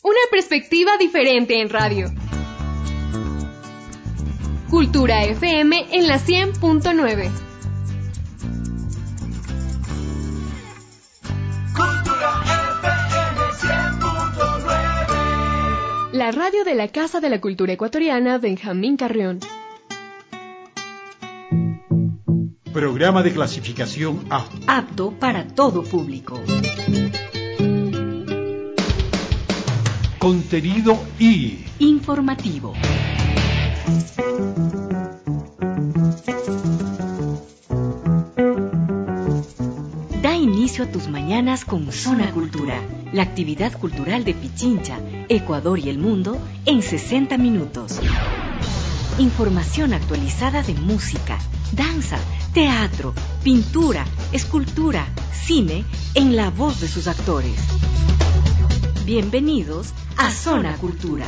Una perspectiva diferente en radio. Cultura FM en la 100.9. Cultura FM 100.9. La radio de la Casa de la Cultura Ecuatoriana Benjamín Carrión. Programa de clasificación A. Apto para todo público. Contenido I. Informativo. Da inicio a tus mañanas con Zona Cultura, la actividad cultural de Pichincha, Ecuador y el mundo en 60 minutos. Información actualizada de música, danza, teatro, pintura, escultura, cine, en la voz de sus actores. Bienvenidos a Zona Cultura.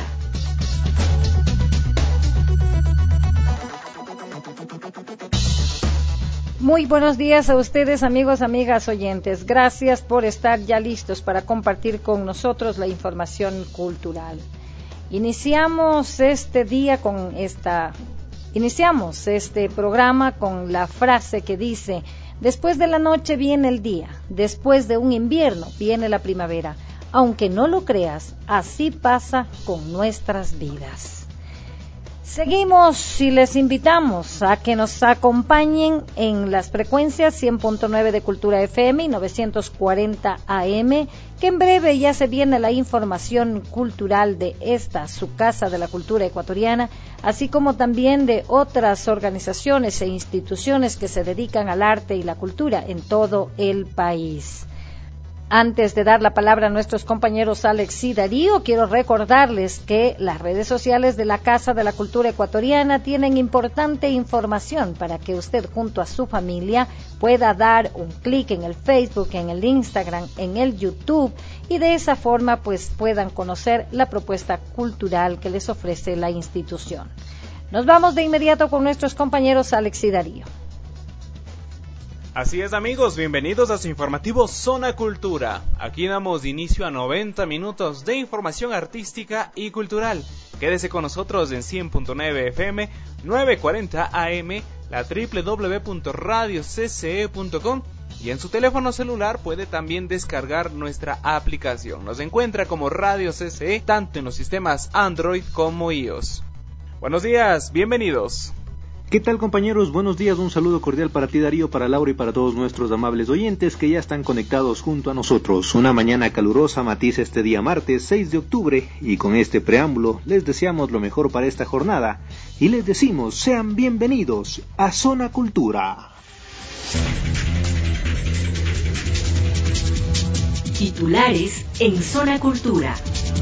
Muy buenos días a ustedes, amigos, amigas, oyentes. Gracias por estar ya listos para compartir con nosotros la información cultural. Iniciamos este programa con la frase que dice: después de la noche viene el día, después de un invierno viene la primavera. Aunque no lo creas, así pasa con nuestras vidas. Seguimos y les invitamos a que nos acompañen en las frecuencias 100.9 de Cultura FM y 940 AM, que en breve ya se viene la información cultural de esta, su Casa de la Cultura Ecuatoriana, así como también de otras organizaciones e instituciones que se dedican al arte y la cultura en todo el país. Antes de dar la palabra a nuestros compañeros Alex y Darío, quiero recordarles que las redes sociales de la Casa de la Cultura Ecuatoriana tienen importante información para que usted junto a su familia pueda dar un clic en el Facebook, en el Instagram, en el YouTube, y de esa forma pues puedan conocer la propuesta cultural que les ofrece la institución. Nos vamos de inmediato con nuestros compañeros Alex y Darío. Así es, amigos, bienvenidos a su informativo Zona Cultura. Aquí damos inicio a 90 minutos de información artística y cultural. Quédese con nosotros en 100.9 FM, 940 AM, la www.radiocce.com, y en su teléfono celular puede también descargar nuestra aplicación. Nos encuentra como Radio CCE, tanto en los sistemas Android como iOS. Buenos días, bienvenidos. ¿Qué tal, compañeros? Buenos días, un saludo cordial para ti, Darío, para Laura y para todos nuestros amables oyentes que ya están conectados junto a nosotros. Una mañana calurosa matiza este día martes 6 de octubre y con este preámbulo les deseamos lo mejor para esta jornada y les decimos sean bienvenidos a Zona Cultura. Titulares en Zona Cultura.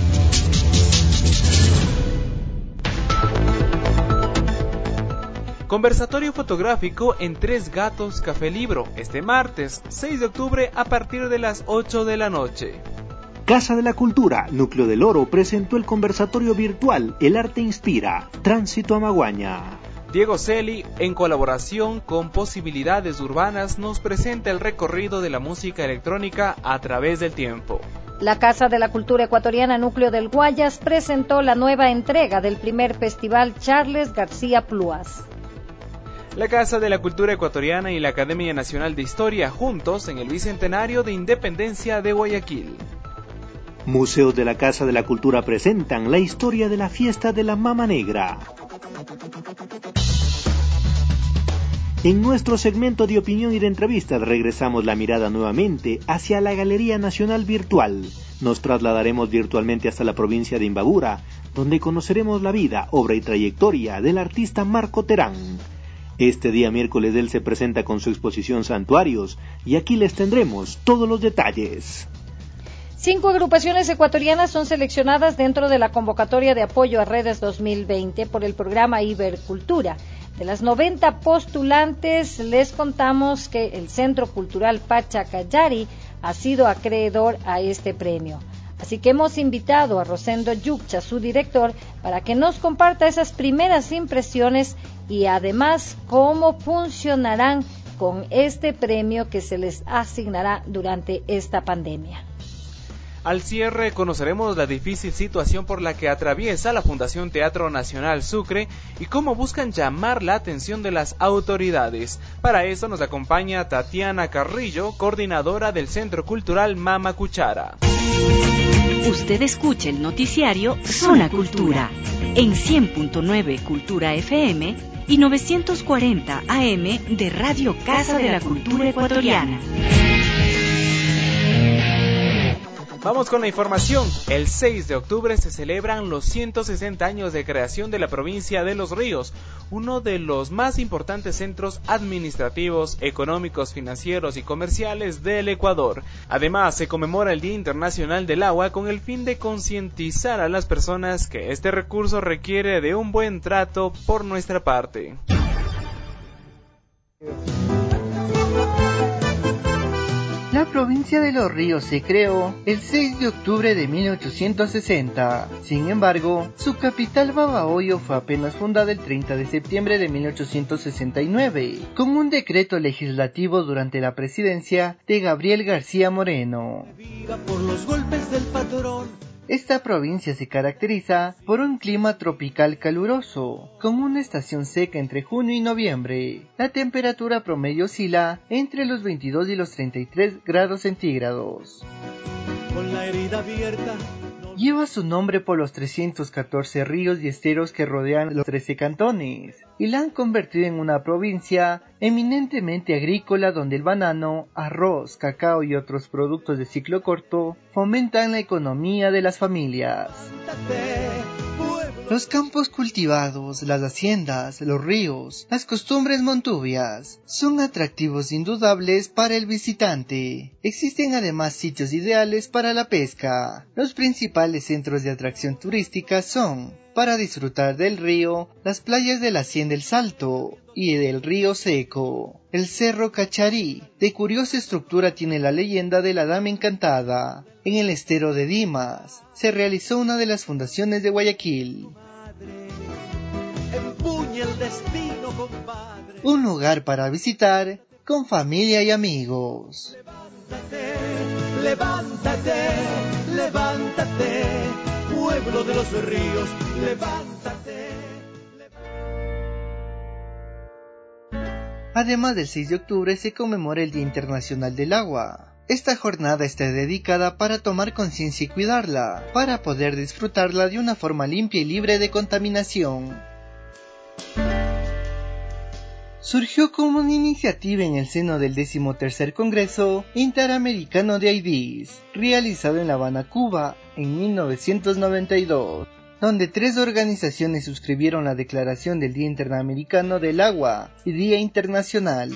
Conversatorio fotográfico en Tres Gatos Café Libro, este martes 6 de octubre a partir de las 8 de la noche. Casa de la Cultura, Núcleo del Oro, presentó el conversatorio virtual El Arte Inspira, Tránsito a Maguaña. Diego Celi, en colaboración con Posibilidades Urbanas, nos presenta el recorrido de la música electrónica a través del tiempo. La Casa de la Cultura Ecuatoriana Núcleo del Guayas presentó la nueva entrega del primer festival Charles García Pluas. La Casa de la Cultura Ecuatoriana y la Academia Nacional de Historia juntos en el Bicentenario de Independencia de Guayaquil. Museos de la Casa de la Cultura presentan la historia de la fiesta de la Mama Negra. En nuestro segmento de opinión y de entrevistas regresamos la mirada nuevamente hacia la Galería Nacional Virtual. Nos trasladaremos virtualmente hasta la provincia de Imbabura, donde conoceremos la vida, obra y trayectoria del artista Marco Terán. Este día miércoles él se presenta con su exposición Santuarios y aquí les tendremos todos los detalles. 5 agrupaciones ecuatorianas son seleccionadas dentro de la convocatoria de apoyo a redes 2020 por el programa Ibercultura. De las 90 postulantes, les contamos que el Centro Cultural Pachacayari ha sido acreedor a este premio. Así que hemos invitado a Rosendo Yuccha, su director, para que nos comparta esas primeras impresiones y además cómo funcionarán con este premio que se les asignará durante esta pandemia. Al cierre conoceremos la difícil situación por la que atraviesa la Fundación Teatro Nacional Sucre y cómo buscan llamar la atención de las autoridades. Para eso nos acompaña Tatiana Carrillo, coordinadora del Centro Cultural Mama Cuchara. Usted escucha el noticiario Zona Cultura en 100.9 Cultura FM y 940 AM de Radio Casa de la Cultura Ecuatoriana. Vamos con la información. El 6 de octubre se celebran los 160 años de creación de la provincia de Los Ríos, uno de los más importantes centros administrativos, económicos, financieros y comerciales del Ecuador. Además, se conmemora el Día Internacional del Agua con el fin de concientizar a las personas que este recurso requiere de un buen trato por nuestra parte. La provincia de Los Ríos se creó el 6 de octubre de 1860. Sin embargo, su capital Babahoyo fue apenas fundada el 30 de septiembre de 1869, con un decreto legislativo durante la presidencia de Gabriel García Moreno. Por los golpes del patrón. Esta provincia se caracteriza por un clima tropical caluroso, con una estación seca entre junio y noviembre. La temperatura promedio oscila entre los 22 y los 33 grados centígrados. Con la herida abierta. Lleva su nombre por los 314 ríos y esteros que rodean los 13 cantones, y la han convertido en una provincia eminentemente agrícola donde el banano, arroz, cacao y otros productos de ciclo corto fomentan la economía de las familias. Los campos cultivados, las haciendas, los ríos, las costumbres montubias son atractivos indudables para el visitante. Existen además sitios ideales para la pesca. Los principales centros de atracción turística son, para disfrutar del río, las playas de la Hacienda El Salto y del Río Seco. El Cerro Cacharí, de curiosa estructura, tiene la leyenda de la Dama Encantada. En el estero de Dimas se realizó una de las fundaciones de Guayaquil. Un lugar para visitar con familia y amigos. Levántate, levántate, levántate, pueblo de los ríos, levántate. Además del 6 de octubre se conmemora el Día Internacional del Agua. Esta jornada está dedicada para tomar conciencia y cuidarla, para poder disfrutarla de una forma limpia y libre de contaminación. Surgió como una iniciativa en el seno del 13º Congreso Interamericano de IDs, realizado en La Habana, Cuba, en 1992, donde 3 organizaciones suscribieron la Declaración del Día Interamericano del Agua y Día Internacional.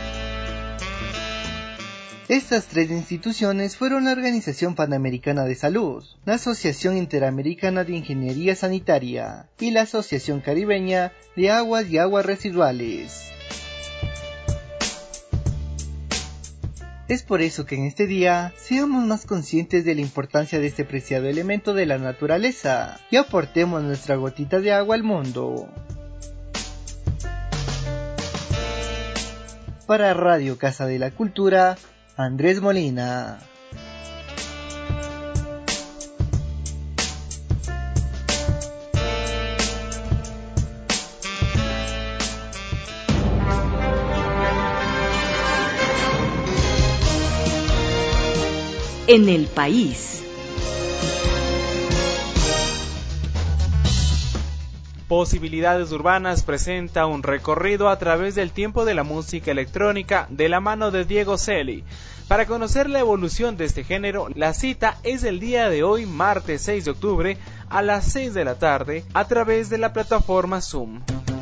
Estas 3 instituciones fueron la Organización Panamericana de Salud, la Asociación Interamericana de Ingeniería Sanitaria y la Asociación Caribeña de Aguas y Aguas Residuales. Es por eso que en este día seamos más conscientes de la importancia de este preciado elemento de la naturaleza y aportemos nuestra gotita de agua al mundo. Para Radio Casa de la Cultura, Andrés Molina. En el país. Posibilidades Urbanas presenta un recorrido a través del tiempo de la música electrónica de la mano de Diego Celi. Para conocer la evolución de este género, la cita es el día de hoy, martes 6 de octubre, a las 6 de la tarde, a través de la plataforma Zoom.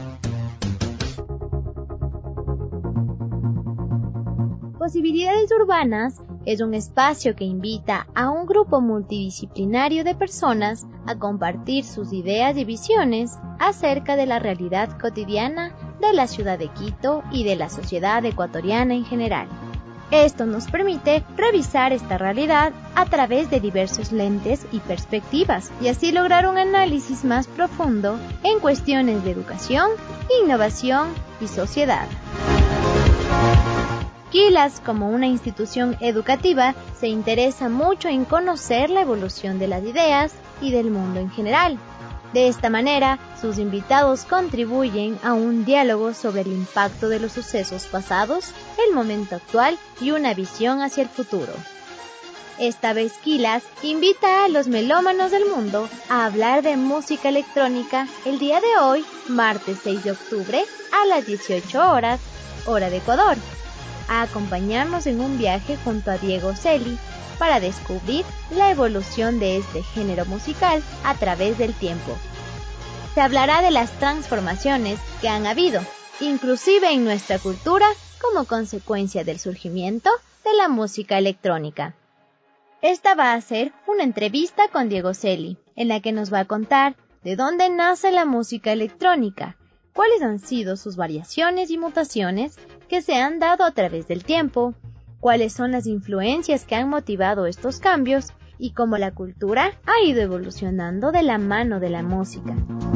Posibilidades Urbanas es un espacio que invita a un grupo multidisciplinario de personas a compartir sus ideas y visiones acerca de la realidad cotidiana de la ciudad de Quito y de la sociedad ecuatoriana en general. Esto nos permite revisar esta realidad a través de diversos lentes y perspectivas y así lograr un análisis más profundo en cuestiones de educación, innovación y sociedad. Quilas, como una institución educativa, se interesa mucho en conocer la evolución de las ideas y del mundo en general. De esta manera, sus invitados contribuyen a un diálogo sobre el impacto de los sucesos pasados, el momento actual y una visión hacia el futuro. Esta vez Quilas invita a los melómanos del mundo a hablar de música electrónica el día de hoy, martes 6 de octubre, a las 18 horas, hora de Ecuador, a acompañarnos en un viaje junto a Diego Celi para descubrir la evolución de este género musical a través del tiempo. Se hablará de las transformaciones que han habido, inclusive en nuestra cultura, como consecuencia del surgimiento de la música electrónica. Esta va a ser una entrevista con Diego Celi, en la que nos va a contar de dónde nace la música electrónica, cuáles han sido sus variaciones y mutaciones que se han dado a través del tiempo, cuáles son las influencias que han motivado estos cambios y cómo la cultura ha ido evolucionando de la mano de la música.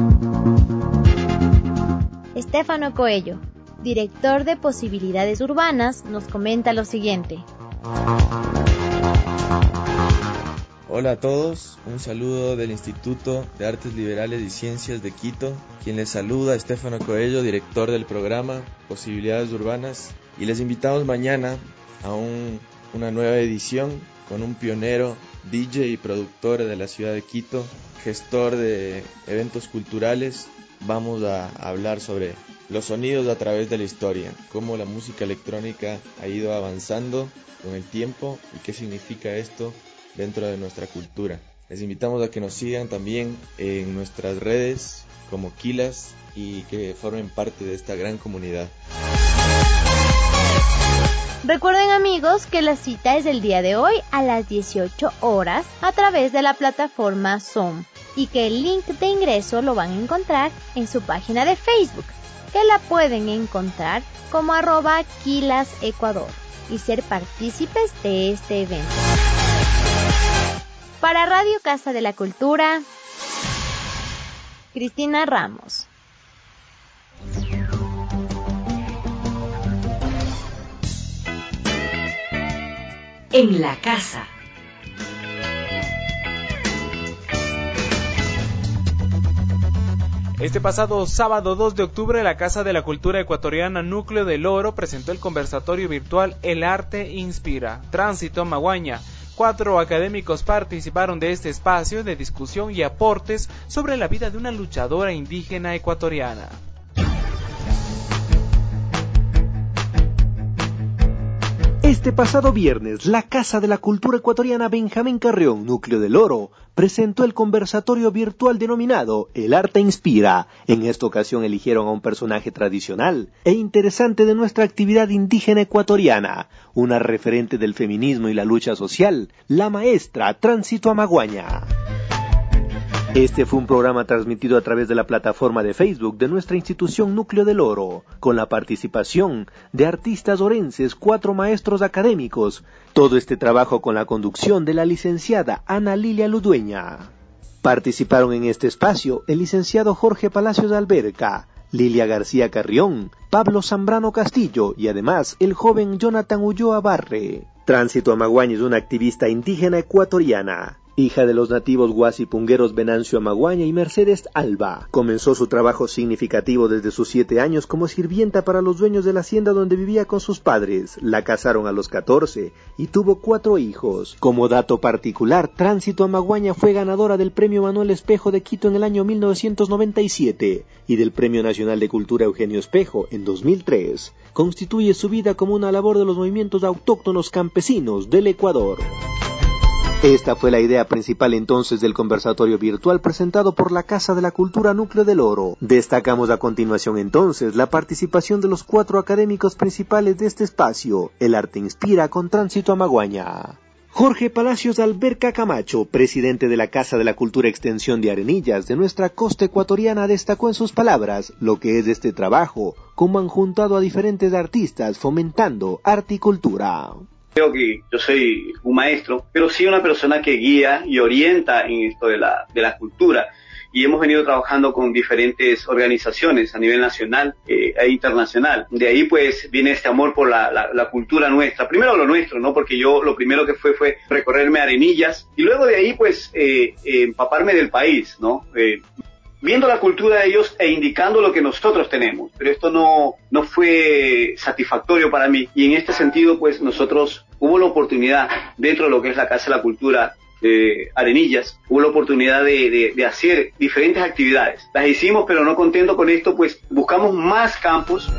Estefano Coello, director de Posibilidades Urbanas, nos comenta lo siguiente. Hola a todos, un saludo del Instituto de Artes Liberales y Ciencias de Quito. Quien les saluda, Estefano Coello, director del programa Posibilidades Urbanas. Y les invitamos mañana a una nueva edición con un pionero, DJ y productor de la ciudad de Quito, gestor de eventos culturales. Vamos a hablar sobre los sonidos a través de la historia, cómo la música electrónica ha ido avanzando con el tiempo y qué significa esto dentro de nuestra cultura. Les invitamos a que nos sigan también en nuestras redes como Quilas y que formen parte de esta gran comunidad. Recuerden, amigos, que la cita es el día de hoy a las 18 horas a través de la plataforma Zoom y que el link de ingreso lo van a encontrar en su página de Facebook, que la pueden encontrar como @QuilasEcuador y ser partícipes de este evento. Para Radio Casa de la Cultura, Cristina Ramos. En la casa. Este pasado sábado 2 de octubre, la Casa de la Cultura Ecuatoriana Núcleo del Oro presentó el conversatorio virtual El Arte Inspira, Tránsito Amaguaña. 4 académicos participaron de este espacio de discusión y aportes sobre la vida de una luchadora indígena ecuatoriana. Este pasado viernes, la Casa de la Cultura Ecuatoriana Benjamín Carrión, Núcleo del Oro, presentó el conversatorio virtual denominado El Arte Inspira. En esta ocasión eligieron a un personaje tradicional e interesante de nuestra actividad indígena ecuatoriana, una referente del feminismo y la lucha social, la maestra Tránsito Amaguaña. Este fue un programa transmitido a través de la plataforma de Facebook de nuestra institución Núcleo del Oro, con la participación de artistas orenses, 4 maestros académicos. Todo este trabajo con la conducción de la licenciada Ana Lilia Ludueña. Participaron en este espacio el licenciado Jorge Palacios Alberca, Lilia García Carrión, Pablo Zambrano Castillo y además el joven Jonathan Ulloa Barre. Tránsito Amaguaña es una activista indígena ecuatoriana, hija de los nativos guasipungueros Venancio Amaguaña y Mercedes Alba. Comenzó su trabajo significativo desde sus 7 años como sirvienta para los dueños de la hacienda donde vivía con sus padres. La casaron a los 14 y tuvo 4 hijos. Como dato particular, Tránsito Amaguaña fue ganadora del Premio Manuel Espejo de Quito en el año 1997 y del Premio Nacional de Cultura Eugenio Espejo en 2003. Constituye su vida como una labor de los movimientos autóctonos campesinos del Ecuador. Esta fue la idea principal entonces del conversatorio virtual presentado por la Casa de la Cultura Núcleo del Oro. Destacamos a continuación entonces la participación de los 4 académicos principales de este espacio, El Arte Inspira con Tránsito Amaguaña. Jorge Palacios Alberca Camacho, presidente de la Casa de la Cultura Extensión de Arenillas de nuestra costa ecuatoriana, destacó en sus palabras lo que es este trabajo, cómo han juntado a diferentes artistas fomentando arte y cultura. Creo que yo soy un maestro, pero sí una persona que guía y orienta en esto de la cultura. y hemos venido trabajando con diferentes organizaciones a nivel nacional e internacional. De ahí pues viene este amor por la cultura nuestra, primero lo nuestro, ¿no? Porque yo lo primero que fue recorrerme Arenillas, y luego de ahí pues empaparme del país, ¿no? Viendo la cultura de ellos e indicando lo que nosotros tenemos, pero esto no fue satisfactorio para mí, y en este sentido pues nosotros hubo la oportunidad dentro de lo que es la Casa de la Cultura Arenillas, hubo la oportunidad de hacer diferentes actividades. Las hicimos, pero no contento con esto, pues buscamos más campos.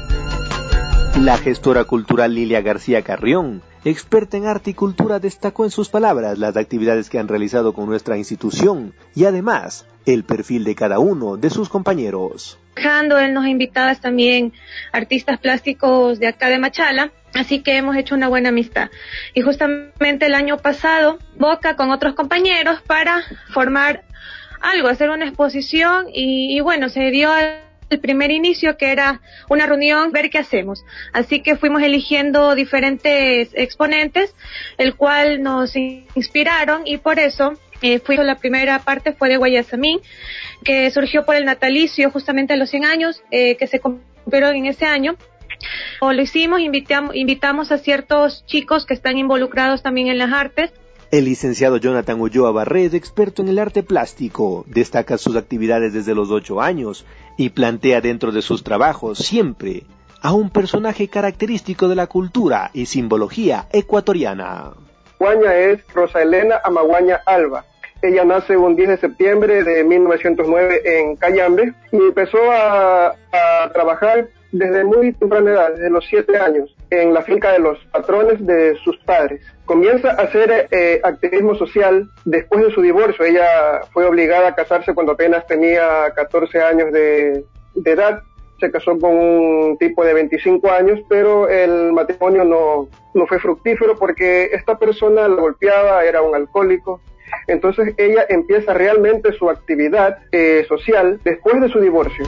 La gestora cultural Lilia García Carrión, experta en arte y cultura, destacó en sus palabras las actividades que han realizado con nuestra institución y además el perfil de cada uno de sus compañeros. Él nos ha invitado también artistas plásticos de acá de Machala, así que hemos hecho una buena amistad. Y justamente el año pasado, Boca con otros compañeros para formar algo, hacer una exposición y bueno, se dio el primer inicio, que era una reunión, ver qué hacemos. Así que fuimos eligiendo diferentes exponentes, el cual nos inspiraron, y por eso la primera parte fue de Guayasamín, que surgió por el natalicio justamente de los 100 años, que se cumplieron en ese año. O lo hicimos, invitamos a ciertos chicos que están involucrados también en las artes. El licenciado Jonathan Ulloa Barret, experto en el arte plástico, destaca sus actividades desde los 8 años y plantea dentro de sus trabajos siempre a un personaje característico de la cultura y simbología ecuatoriana. Amaguaña es Rosa Elena Amaguaña Alba. Ella nace un 10 de septiembre de 1909 en Cayambe y empezó a trabajar desde muy temprana edad, desde los 7 años, en la finca de los patrones de sus padres. Comienza a hacer activismo social después de su divorcio. Ella fue obligada a casarse cuando apenas tenía 14 años de edad. Se casó con un tipo de 25 años, pero el matrimonio no fue fructífero porque esta persona la golpeaba, era un alcohólico. Entonces ella empieza realmente su actividad social después de su divorcio.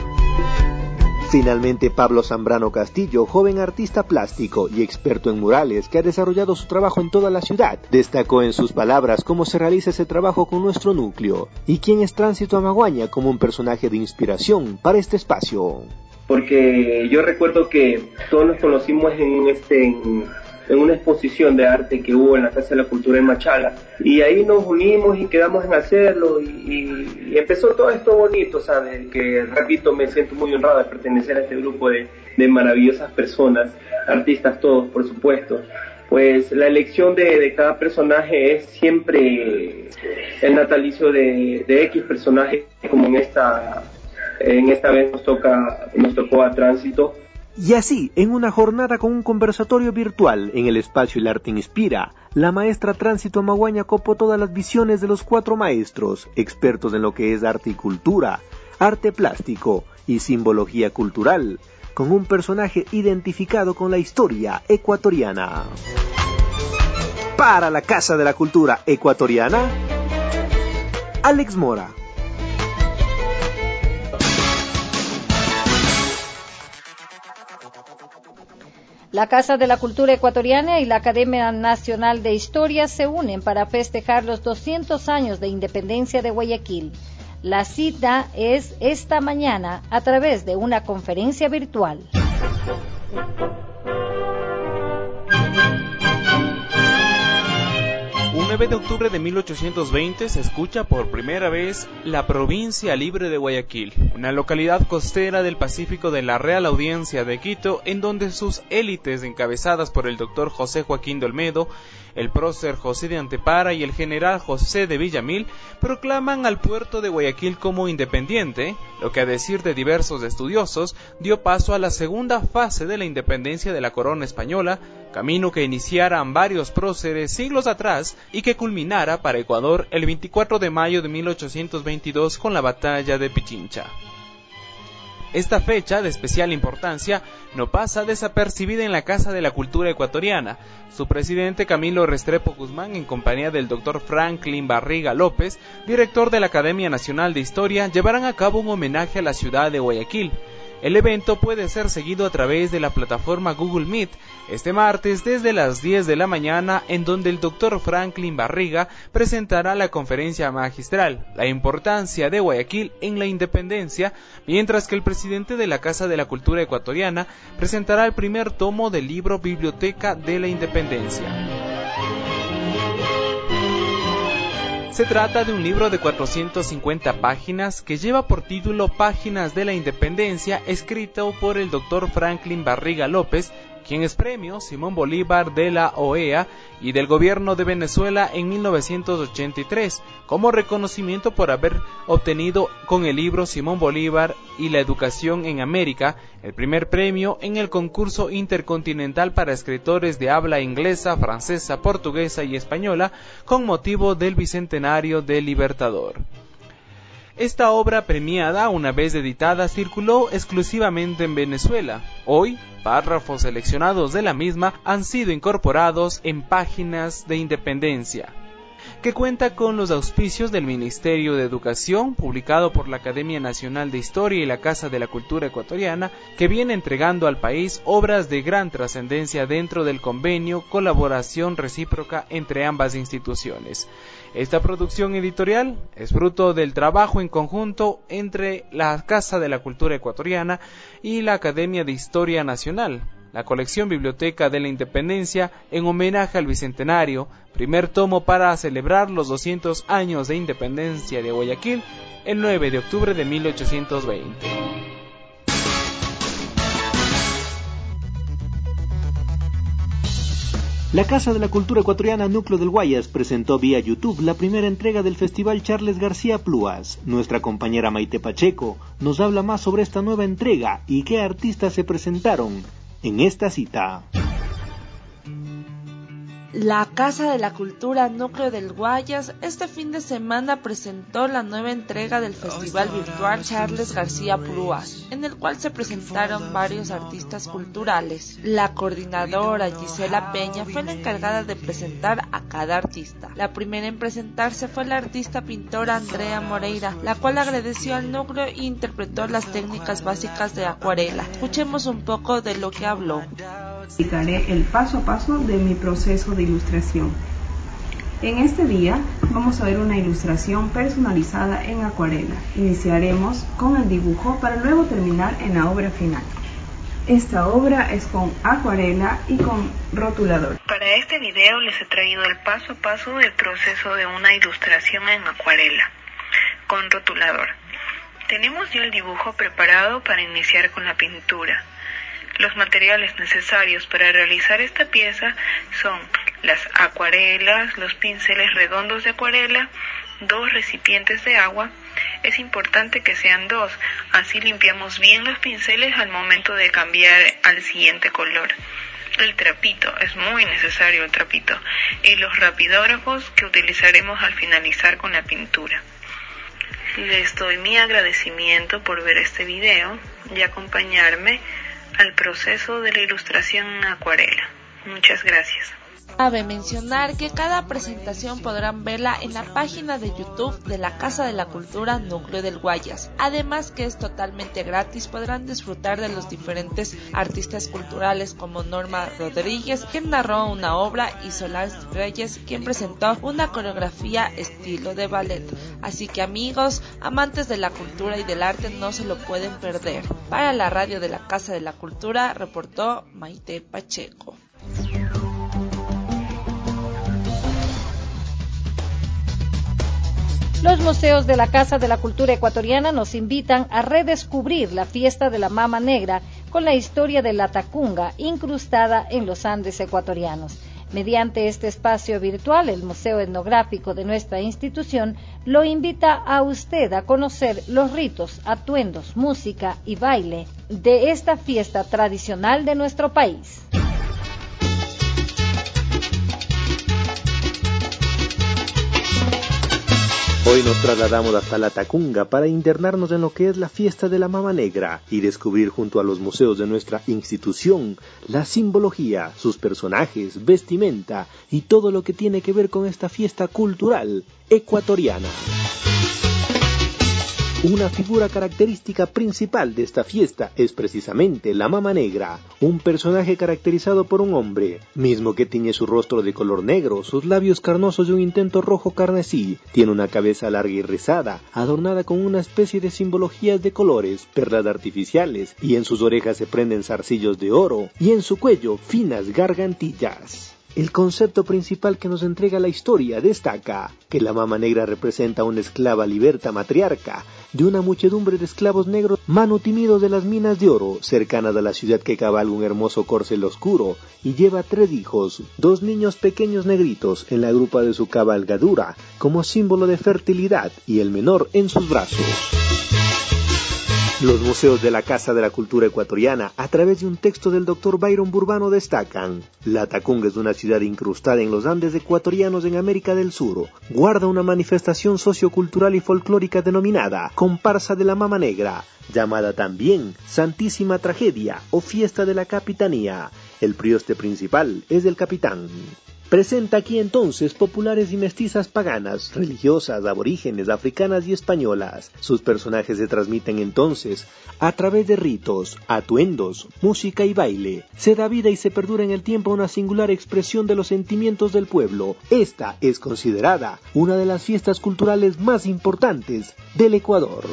Finalmente, Pablo Zambrano Castillo, joven artista plástico y experto en murales que ha desarrollado su trabajo en toda la ciudad, destacó en sus palabras cómo se realiza ese trabajo con nuestro núcleo y quién es Tránsito Amaguaña como un personaje de inspiración para este espacio. Porque yo recuerdo que todos nos conocimos en una exposición de arte que hubo en la Casa de la Cultura en Machala, y ahí nos unimos y quedamos en hacerlo y empezó todo esto bonito, ¿sabes? Que repito, me siento muy honrado de pertenecer a este grupo de maravillosas personas, artistas todos, por supuesto. Pues la elección de cada personaje es siempre el natalicio de X personaje, como en esta vez nos tocó a Tránsito. Y así, en una jornada con un conversatorio virtual en el espacio El Arte Inspira, la maestra Tránsito Amaguaña copó todas las visiones de los 4 maestros, expertos en lo que es arte y cultura, arte plástico y simbología cultural, con un personaje identificado con la historia ecuatoriana. Para la Casa de la Cultura Ecuatoriana, Alex Mora. La Casa de la Cultura Ecuatoriana y la Academia Nacional de Historia se unen para festejar los 200 años de independencia de Guayaquil. La cita es esta mañana a través de una conferencia virtual. Un 9 de octubre de 1820 se escucha por primera vez la Provincia Libre de Guayaquil, una localidad costera del Pacífico de la Real Audiencia de Quito, en donde sus élites, encabezadas por el doctor José Joaquín de Olmedo, el prócer José de Antepara y el general José de Villamil, proclaman al puerto de Guayaquil como independiente, lo que, a decir de diversos estudiosos, dio paso a la segunda fase de la independencia de la corona española, camino que iniciaran varios próceres siglos atrás y que culminara para Ecuador el 24 de mayo de 1822 con la batalla de Pichincha. Esta fecha, de especial importancia, no pasa desapercibida en la Casa de la Cultura Ecuatoriana. Su presidente, Camilo Restrepo Guzmán, en compañía del doctor Franklin Barriga López, director de la Academia Nacional de Historia, llevarán a cabo un homenaje a la ciudad de Guayaquil. El evento puede ser seguido a través de la plataforma Google Meet este martes desde las 10 de la mañana, en donde el Dr. Franklin Barriga presentará la conferencia magistral La importancia de Guayaquil en la independencia, mientras que el presidente de la Casa de la Cultura Ecuatoriana presentará el primer tomo del libro Biblioteca de la Independencia. Se trata de un libro de 450 páginas que lleva por título Páginas de la Independencia, escrito por el Dr. Franklin Barriga López, quien es premio Simón Bolívar de la OEA y del gobierno de Venezuela en 1983, como reconocimiento por haber obtenido con el libro Simón Bolívar y la educación en América, el primer premio en el concurso intercontinental para escritores de habla inglesa, francesa, portuguesa y española, con motivo del bicentenario del Libertador. Esta obra premiada, una vez editada, circuló exclusivamente en Venezuela. Hoy, párrafos seleccionados de la misma han sido incorporados en Páginas de Independencia, que cuenta con los auspicios del Ministerio de Educación, publicado por la Academia Nacional de Historia y la Casa de la Cultura Ecuatoriana, que viene entregando al país obras de gran trascendencia dentro del convenio Colaboración Recíproca entre ambas instituciones. Esta producción editorial es fruto del trabajo en conjunto entre la Casa de la Cultura Ecuatoriana y la Academia de Historia Nacional. La colección Biblioteca de la Independencia, en homenaje al Bicentenario, primer tomo para celebrar los 200 años de independencia de Guayaquil, el 9 de octubre de 1820. La Casa de la Cultura Ecuatoriana Núcleo del Guayas presentó vía YouTube la primera entrega del Festival Charles García Pluas. Nuestra compañera Maite Pacheco nos habla más sobre esta nueva entrega y qué artistas se presentaron en esta cita. La Casa de la Cultura Núcleo del Guayas este fin de semana presentó la nueva entrega del Festival Virtual Charles García Pluas, en el cual se presentaron varios artistas culturales. La coordinadora Gisela Peña fue la encargada de presentar a cada artista. La primera en presentarse fue la artista pintora Andrea Moreira, la cual agradeció al núcleo e interpretó las técnicas básicas de acuarela. Escuchemos un poco de lo que habló. Explicaré el paso a paso de mi proceso de ilustración. En este día vamos a ver una ilustración personalizada en acuarela. Iniciaremos con el dibujo para luego terminar en la obra final. Esta obra es con acuarela y con rotulador. Para este video les he traído el paso a paso del proceso de una ilustración en acuarela con rotulador. Tenemos ya el dibujo preparado para iniciar con la pintura. Los materiales necesarios para realizar esta pieza son las acuarelas, los pinceles redondos de acuarela, 2 recipientes de agua. Es importante que sean 2, así limpiamos bien los pinceles al momento de cambiar al siguiente color. El trapito, es muy necesario el trapito, y los rapidógrafos que utilizaremos al finalizar con la pintura. Les doy mi agradecimiento por ver este video y acompañarme al proceso de la ilustración en acuarela. Muchas gracias. Cabe mencionar que cada presentación podrán verla en la página de YouTube de la Casa de la Cultura Núcleo del Guayas. Además que es totalmente gratis, podrán disfrutar de los diferentes artistas culturales como Norma Rodríguez, quien narró una obra, y Solange Reyes, quien presentó una coreografía estilo de ballet. Así que amigos, amantes de la cultura y del arte, no se lo pueden perder. Para la radio de la Casa de la Cultura, reportó Maite Pacheco. Los museos de la Casa de la Cultura Ecuatoriana nos invitan a redescubrir la fiesta de la Mama Negra con la historia de la Tacunga incrustada en los Andes ecuatorianos. Mediante este espacio virtual, el Museo Etnográfico de nuestra institución lo invita a usted a conocer los ritos, atuendos, música y baile de esta fiesta tradicional de nuestro país. Hoy nos trasladamos hasta la Tacunga para internarnos en lo que es la fiesta de la Mama Negra y descubrir junto a los museos de nuestra institución la simbología, sus personajes, vestimenta y todo lo que tiene que ver con esta fiesta cultural ecuatoriana. Una figura característica principal de esta fiesta es precisamente la Mama Negra, un personaje caracterizado por un hombre, mismo que tiñe su rostro de color negro, sus labios carnosos de un intento rojo carmesí, tiene una cabeza larga y rizada, adornada con una especie de simbologías de colores, perlas artificiales, y en sus orejas se prenden zarcillos de oro, y en su cuello finas gargantillas. El concepto principal que nos entrega la historia destaca que la Mama Negra representa a una esclava liberta matriarca de una muchedumbre de esclavos negros manutimidos de las minas de oro cercanas a la ciudad, que cabalga un hermoso corcel oscuro y lleva 3 hijos, 2 niños pequeños negritos en la grupa de su cabalgadura como símbolo de fertilidad y el menor en sus brazos. Los museos de la Casa de la Cultura Ecuatoriana, a través de un texto del Dr. Byron Burbano, destacan: La Tacunga es una ciudad incrustada en los Andes ecuatorianos en América del Sur. Guarda una manifestación sociocultural y folclórica denominada Comparsa de la Mama Negra, llamada también Santísima Tragedia o Fiesta de la Capitanía. El prioste principal es el capitán. Presenta aquí entonces populares y mestizas paganas, religiosas, aborígenes, africanas y españolas. Sus personajes se transmiten entonces a través de ritos, atuendos, música y baile. Se da vida y se perdura en el tiempo una singular expresión de los sentimientos del pueblo. Esta es considerada una de las fiestas culturales más importantes del Ecuador.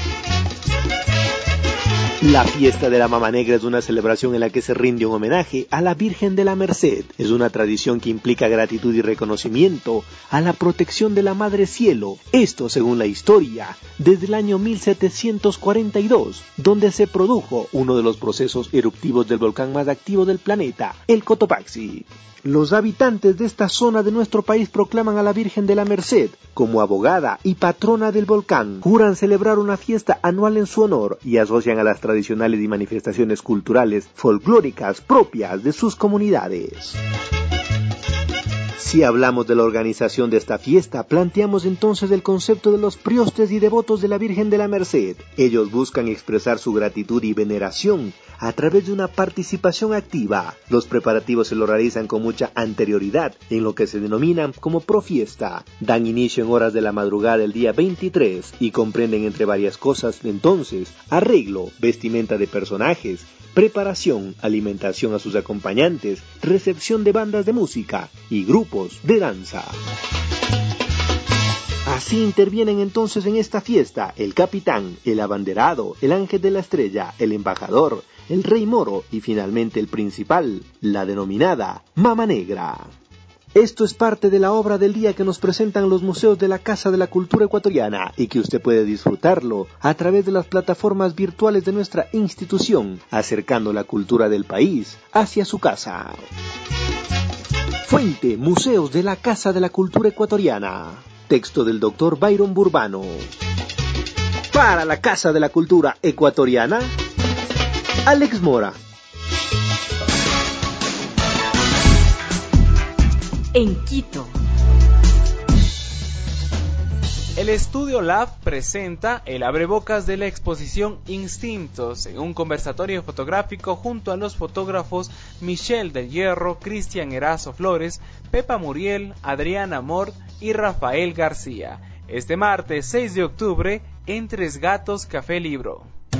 La fiesta de la Mama Negra es una celebración en la que se rinde un homenaje a la Virgen de la Merced. Es una tradición que implica gratitud y reconocimiento a la protección de la Madre Cielo. Esto, según la historia, desde el año 1742, donde se produjo uno de los procesos eruptivos del volcán más activo del planeta, el Cotopaxi. Los habitantes de esta zona de nuestro país proclaman a la Virgen de la Merced como abogada y patrona del volcán. Juran celebrar una fiesta anual en su honor y asocian a las tradicionales y manifestaciones culturales folclóricas propias de sus comunidades. Si hablamos de la organización de esta fiesta, planteamos entonces el concepto de los priostes y devotos de la Virgen de la Merced. Ellos buscan expresar su gratitud y veneración a través de una participación activa. Los preparativos se lo realizan con mucha anterioridad, en lo que se denominan como profiesta. Dan inicio en horas de la madrugada del día 23 y comprenden entre varias cosas entonces arreglo, vestimenta de personajes, preparación, alimentación a sus acompañantes, recepción de bandas de música y grupos de danza. Así intervienen entonces en esta fiesta el capitán, el abanderado, el ángel de la estrella, el embajador, el rey moro y finalmente el principal, la denominada Mama Negra. Esto es parte de la obra del día que nos presentan los museos de la Casa de la Cultura Ecuatoriana y que usted puede disfrutarlo a través de las plataformas virtuales de nuestra institución, acercando la cultura del país hacia su casa. Fuente: Museos de la Casa de la Cultura Ecuatoriana. Texto del Dr. Byron Burbano. Para la Casa de la Cultura Ecuatoriana, Alex Mora. En Quito. El Estudio Lab presenta el abrebocas de la exposición Instintos en un conversatorio fotográfico junto a los fotógrafos Michelle del Hierro, Cristian Erazo Flores, Pepa Muriel, Adriana Mort y Rafael García. Este martes 6 de octubre en Tres Gatos Café Libro.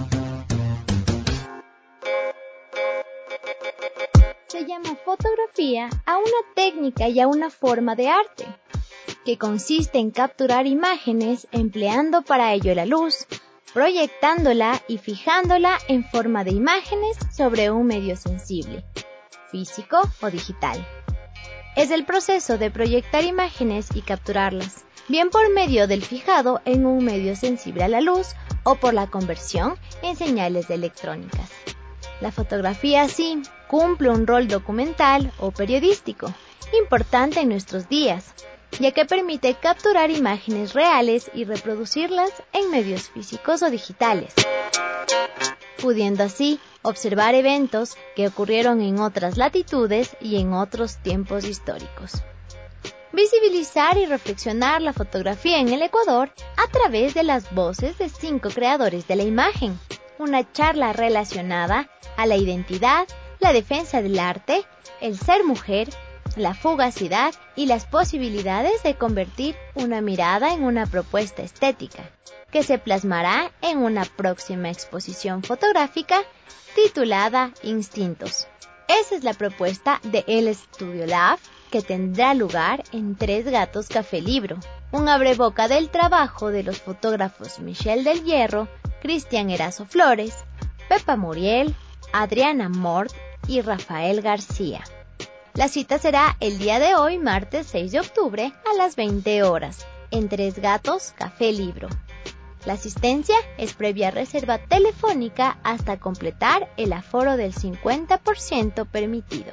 Se llama fotografía a una técnica y a una forma de arte, que consiste en capturar imágenes empleando para ello la luz, proyectándola y fijándola en forma de imágenes sobre un medio sensible, físico o digital. Es el proceso de proyectar imágenes y capturarlas, bien por medio del fijado en un medio sensible a la luz o por la conversión en señales electrónicas. La fotografía así cumple un rol documental o periodístico importante en nuestros días, ya que permite capturar imágenes reales y reproducirlas en medios físicos o digitales, pudiendo así observar eventos que ocurrieron en otras latitudes y en otros tiempos históricos. Visibilizar y reflexionar la fotografía en el Ecuador a través de las voces de 5 creadores de la imagen. Una charla relacionada a la identidad, la defensa del arte, el ser mujer, la fugacidad y las posibilidades de convertir una mirada en una propuesta estética. que se plasmará en una próxima exposición fotográfica titulada Instintos. Esa es la propuesta de El Studio Lab, que tendrá lugar en Tres Gatos Café Libro, un abreboca del trabajo de los fotógrafos Michelle del Hierro, Cristian Erazo Flores, Pepa Muriel, Adriana Mort y Rafael García. La cita será el día de hoy, martes 6 de octubre, a las 20 horas, en Tres Gatos Café Libro. La asistencia es previa reserva telefónica hasta completar el aforo del 50% permitido.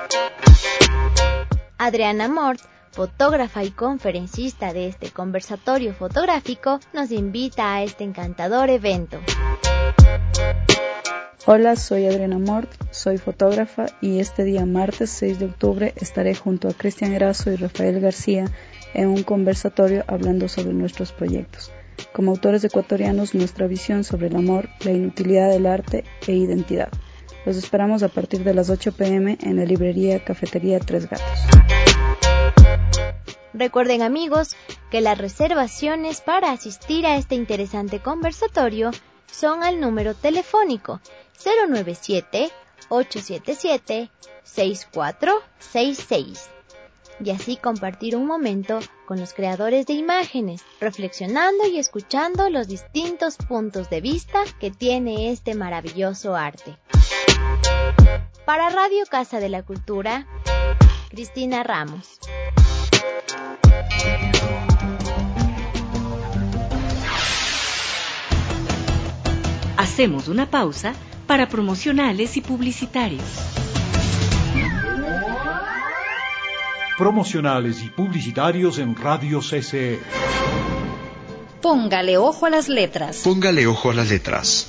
Adriana Mort, fotógrafa y conferencista de este conversatorio fotográfico, nos invita a este encantador evento. Hola, soy Adriana Mort, soy fotógrafa y este día martes 6 de octubre estaré junto a Cristian Erazo y Rafael García en un conversatorio hablando sobre nuestros proyectos. Como autores ecuatorianos, nuestra visión sobre el amor, la inutilidad del arte e identidad. Los esperamos a partir de las 8 p.m. en la librería Cafetería Tres Gatos. Recuerden, amigos, que las reservaciones para asistir a este interesante conversatorio son al número telefónico 097-877-6466 y así compartir un momento con los creadores de imágenes, reflexionando y escuchando los distintos puntos de vista que tiene este maravilloso arte. Para Radio Casa de la Cultura, Cristina Ramos. Hacemos una pausa para promocionales y publicitarios. Promocionales y publicitarios en Radio CCE. Póngale ojo a las letras. Póngale ojo a las letras.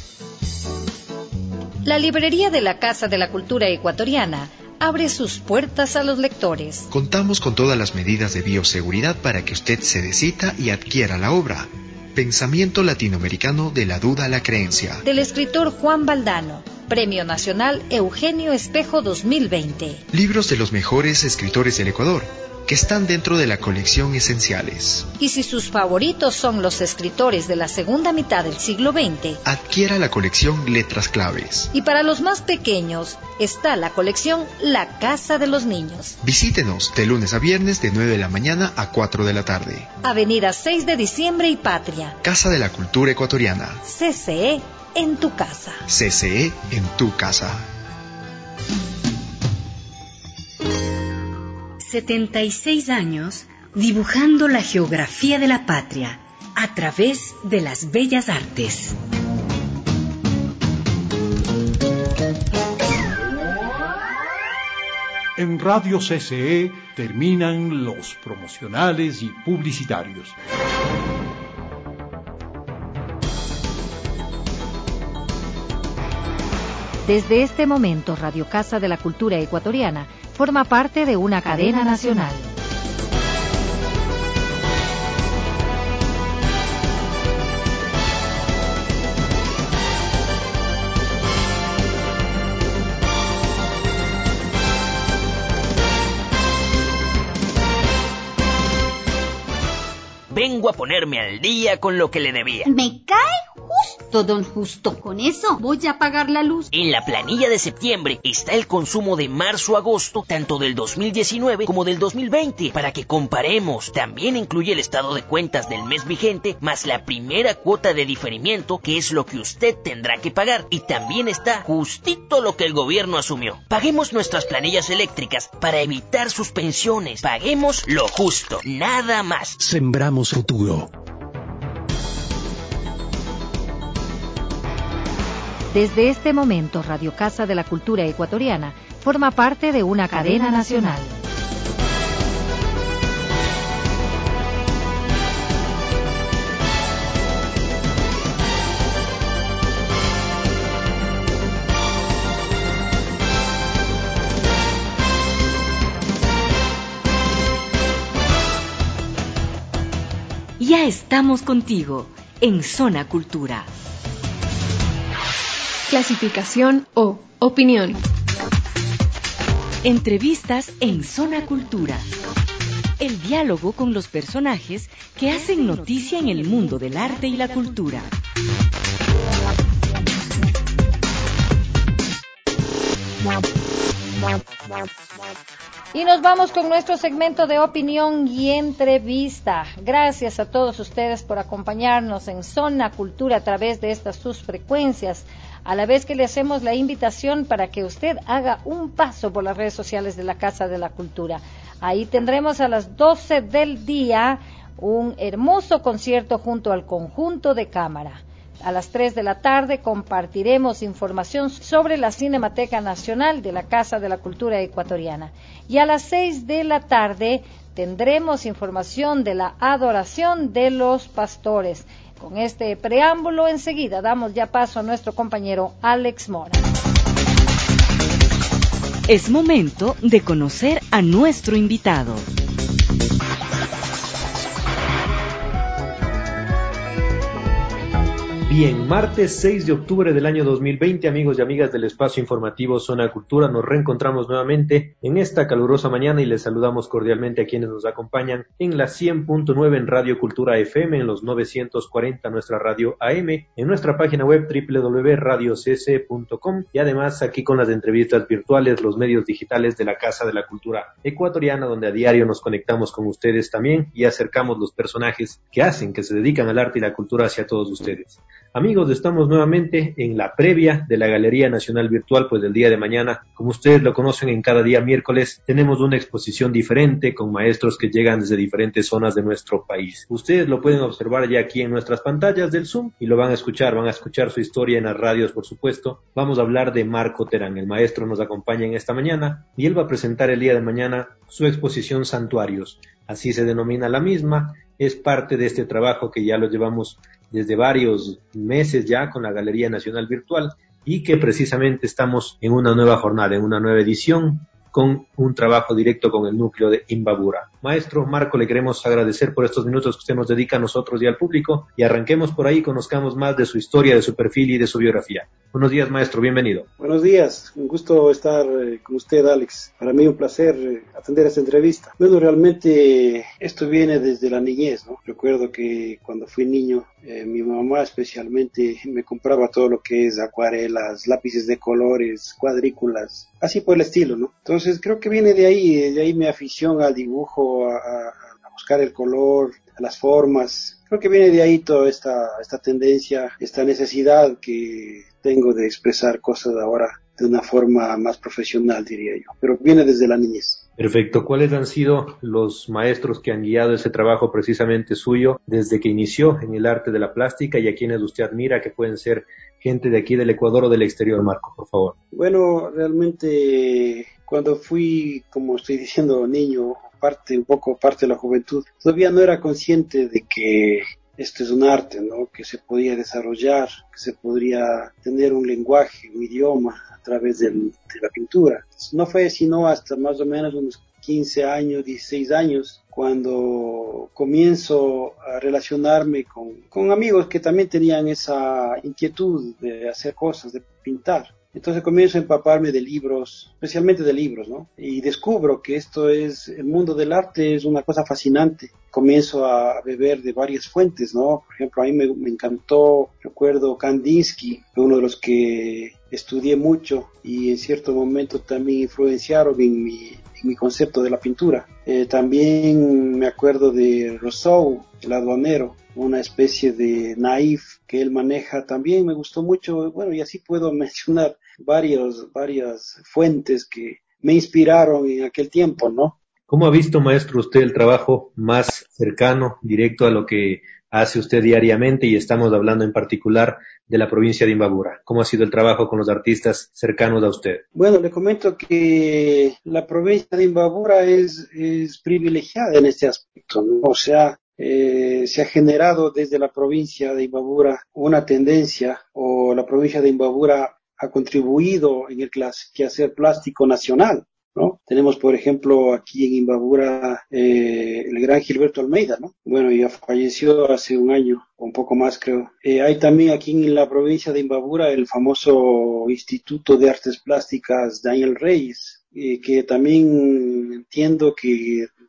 La librería de la Casa de la Cultura Ecuatoriana abre sus puertas a los lectores. Contamos con todas las medidas de bioseguridad para que usted se decida y adquiera la obra. Pensamiento latinoamericano de la duda a la creencia. Del escritor Juan Valdano. Premio Nacional Eugenio Espejo 2020. Libros de los mejores escritores del Ecuador, que están dentro de la colección Esenciales. Y si sus favoritos son los escritores de la segunda mitad del siglo XX, adquiera la colección Letras Claves. Y para los más pequeños está la colección La Casa de los Niños. Visítenos de lunes a viernes de 9 de la mañana a 4 de la tarde. Avenida 6 de Diciembre y Patria. Casa de la Cultura Ecuatoriana. CCE en tu casa. CCE en tu casa. 76 años dibujando la geografía de la patria a través de las bellas artes. En Radio CCE terminan los promocionales y publicitarios. Desde este momento, Radio Casa de la Cultura Ecuatoriana forma parte de una cadena nacional. Vengo a ponerme al día con lo que le debía. Me cae justo, don Justo. Con eso voy a pagar la luz. En la planilla de septiembre está el consumo de marzo-agosto, tanto del 2019 como del 2020, para que comparemos. También incluye el estado de cuentas del mes vigente, más la primera cuota de diferimiento, que es lo que usted tendrá que pagar. Y también está justito lo que el gobierno asumió. Paguemos nuestras planillas eléctricas para evitar suspensiones. Paguemos lo justo, nada más. Sembramos futuro. Desde este momento, Radio Casa de la Cultura Ecuatoriana forma parte de una cadena nacional. Ya estamos contigo en Zona Cultura. Clasificación O. Opinión. Entrevistas en Zona Cultura. El diálogo con los personajes que hacen noticia en el mundo del arte y la cultura. Y nos vamos con nuestro segmento de opinión y entrevista. Gracias a todos ustedes por acompañarnos en Zona Cultura a través de estas sus frecuencias, a la vez que le hacemos la invitación para que usted haga un paso por las redes sociales de la Casa de la Cultura. Ahí tendremos a las 12 del día un hermoso concierto junto al conjunto de cámara. A las 3 de la tarde compartiremos información sobre la Cinemateca Nacional de la Casa de la Cultura Ecuatoriana. Y a las 6 de la tarde tendremos información de la adoración de los pastores. Con este preámbulo, enseguida damos ya paso a nuestro compañero Alex Mora. Es momento de conocer a nuestro invitado. Bien, martes 6 de octubre del año 2020, amigos y amigas del espacio informativo Zona Cultura, nos reencontramos nuevamente en esta calurosa mañana y les saludamos cordialmente a quienes nos acompañan en la 100.9 en Radio Cultura FM, en los 940 nuestra radio AM, en nuestra página web www.radiocc.com y además aquí con las entrevistas virtuales, los medios digitales de la Casa de la Cultura Ecuatoriana, donde a diario nos conectamos con ustedes también y acercamos los personajes que se dedican al arte y la cultura hacia todos ustedes. Amigos, estamos nuevamente en la previa de la Galería Nacional Virtual, pues del día de mañana, como ustedes lo conocen, en cada día miércoles tenemos una exposición diferente con maestros que llegan desde diferentes zonas de nuestro país. Ustedes lo pueden observar ya aquí en nuestras pantallas del Zoom y lo van a escuchar su historia en las radios, por supuesto. Vamos a hablar de Marco Terán, el maestro nos acompaña en esta mañana y él va a presentar el día de mañana su exposición Santuarios. Así se denomina la misma, es parte de este trabajo que ya lo llevamos desde varios meses ya con la Galería Nacional Virtual y que precisamente estamos en una nueva jornada, en una nueva edición con un trabajo directo con el núcleo de Imbabura. Maestro Marco, le queremos agradecer por estos minutos que usted nos dedica a nosotros y al público y arranquemos por ahí, conozcamos más de su historia, de su perfil y de su biografía. Buenos días, maestro, bienvenido. Buenos días, un gusto estar con usted, Alex. Para mí un placer atender esta entrevista. Bueno, realmente esto viene desde la niñez, ¿no? Recuerdo que cuando fui niño, mi mamá especialmente me compraba todo lo que es acuarelas, lápices de colores, cuadrículas, así por el estilo, ¿no? Entonces creo que viene de ahí mi afición al dibujo, a buscar el color, a las formas. Creo que viene de ahí toda esta tendencia, esta necesidad que tengo de expresar cosas ahora de una forma más profesional, diría yo, pero viene desde la niñez. Perfecto. ¿Cuáles han sido los maestros que han guiado ese trabajo precisamente suyo desde que inició en el arte de la plástica y a quienes usted admira, que pueden ser gente de aquí del Ecuador o del exterior, Marco, por favor? Bueno, realmente cuando fui, como estoy diciendo, niño, parte de la juventud, todavía no era consciente de que esto es un arte, ¿no? Que se podía desarrollar, que se podría tener un lenguaje, un idioma a través de la pintura. No fue sino hasta más o menos unos 15 años, 16 años, cuando comienzo a relacionarme con amigos que también tenían esa inquietud de hacer cosas, de pintar. Entonces comienzo a empaparme de libros, especialmente de libros, ¿no? Y descubro que el mundo del arte es una cosa fascinante. Comienzo a beber de varias fuentes, ¿no? Por ejemplo, a mí me encantó, recuerdo, Kandinsky, uno de los que estudié mucho y en cierto momento también influenciaron en mi concepto de la pintura. También me acuerdo de Rousseau, el aduanero, una especie de naif que él maneja, también me gustó mucho. Bueno, y así puedo mencionar varias fuentes que me inspiraron en aquel tiempo, ¿no? ¿Cómo ha visto, maestro, usted el trabajo más cercano, directo a lo que hace usted diariamente? Y estamos hablando en particular de la provincia de Imbabura. ¿Cómo ha sido el trabajo con los artistas cercanos a usted? Bueno, le comento que la provincia de Imbabura es privilegiada en este aspecto, ¿no? O sea, se ha generado desde la provincia de Imbabura una tendencia, o la provincia de Imbabura ha contribuido en el quehacer plástico nacional, ¿no? Tenemos, por ejemplo, aquí en Imbabura el gran Gilberto Almeida, ¿no? Bueno, ya falleció hace un año, o un poco más creo. Hay también aquí en la provincia de Imbabura el famoso Instituto de Artes Plásticas Daniel Reyes, que también entiendo que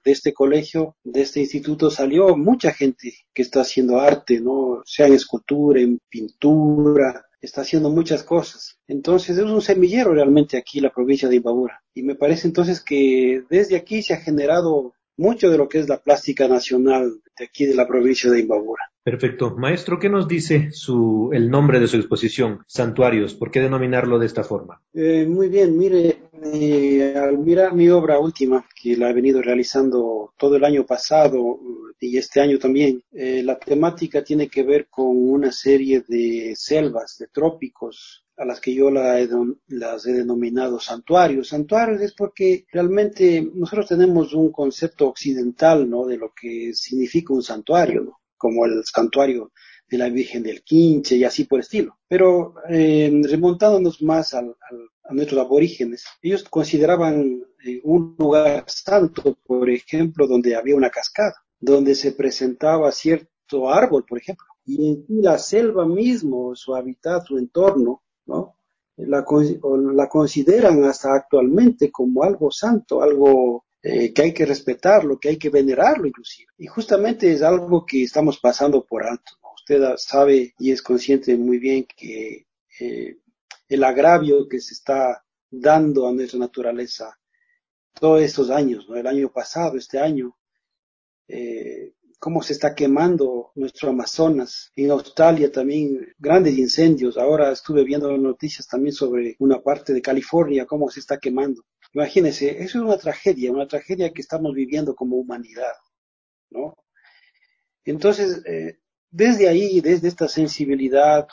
de este colegio, de este instituto, salió mucha gente que está haciendo arte, ¿no? Sea en escultura, en pintura, está haciendo muchas cosas. Entonces es un semillero realmente aquí la provincia de Imbabura. Y me parece entonces que desde aquí se ha generado mucho de lo que es la plástica nacional de aquí de la provincia de Imbabura. Perfecto. Maestro, ¿qué nos dice el nombre de su exposición, Santuarios? ¿Por qué denominarlo de esta forma? Muy bien, mire, al mirar mi obra última, que la he venido realizando todo el año pasado y este año también, la temática tiene que ver con una serie de selvas, de trópicos, a las que yo las he denominado santuarios. Santuarios es porque realmente nosotros tenemos un concepto occidental, ¿no?, de lo que significa un santuario, ¿no?, como el santuario de la Virgen del Quinche y así por estilo. Pero remontándonos más a nuestros aborígenes, ellos consideraban un lugar santo, por ejemplo, donde había una cascada, donde se presentaba cierto árbol, por ejemplo, y en la selva mismo, su hábitat, su entorno, ¿no?, la consideran hasta actualmente como algo santo, algo que hay que respetarlo, que hay que venerarlo inclusive. Y justamente es algo que estamos pasando por alto, ¿no? Usted sabe y es consciente muy bien que el agravio que se está dando a nuestra naturaleza todos estos años, ¿no?, el año pasado, este año, cómo se está quemando nuestro Amazonas. En Australia también grandes incendios. Ahora estuve viendo noticias también sobre una parte de California, cómo se está quemando. Imagínense, eso es una tragedia que estamos viviendo como humanidad, ¿no? Entonces, desde ahí, desde esta sensibilidad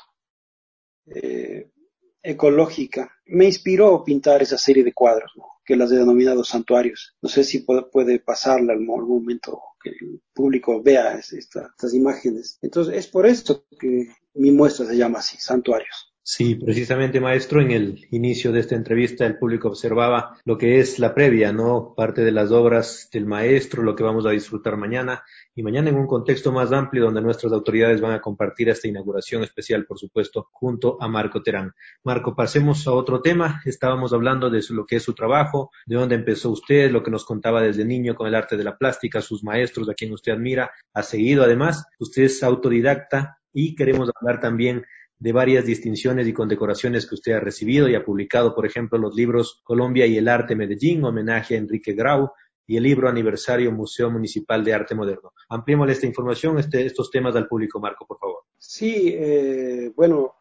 ecológica, me inspiró pintar esa serie de cuadros, ¿no?, que las he denominado santuarios. No sé si puede pasarla en algún momento que el público vea estas imágenes. Entonces, es por esto que mi muestra se llama así, Santuarios. Sí, precisamente, maestro, en el inicio de esta entrevista el público observaba lo que es la previa, ¿no? Parte de las obras del maestro, lo que vamos a disfrutar mañana, y mañana en un contexto más amplio donde nuestras autoridades van a compartir esta inauguración especial, por supuesto, junto a Marco Terán. Marco, pasemos a otro tema. Estábamos hablando de lo que es su trabajo, de dónde empezó usted, lo que nos contaba desde niño con el arte de la plástica, sus maestros, a quien usted admira, ha seguido además. Usted es autodidacta y queremos hablar también de varias distinciones y condecoraciones que usted ha recibido y ha publicado, por ejemplo, los libros Colombia y el Arte Medellín, homenaje a Enrique Grau, y el libro Aniversario Museo Municipal de Arte Moderno. Ampliémosle esta información, estos temas al público, Marco, por favor. Sí, bueno,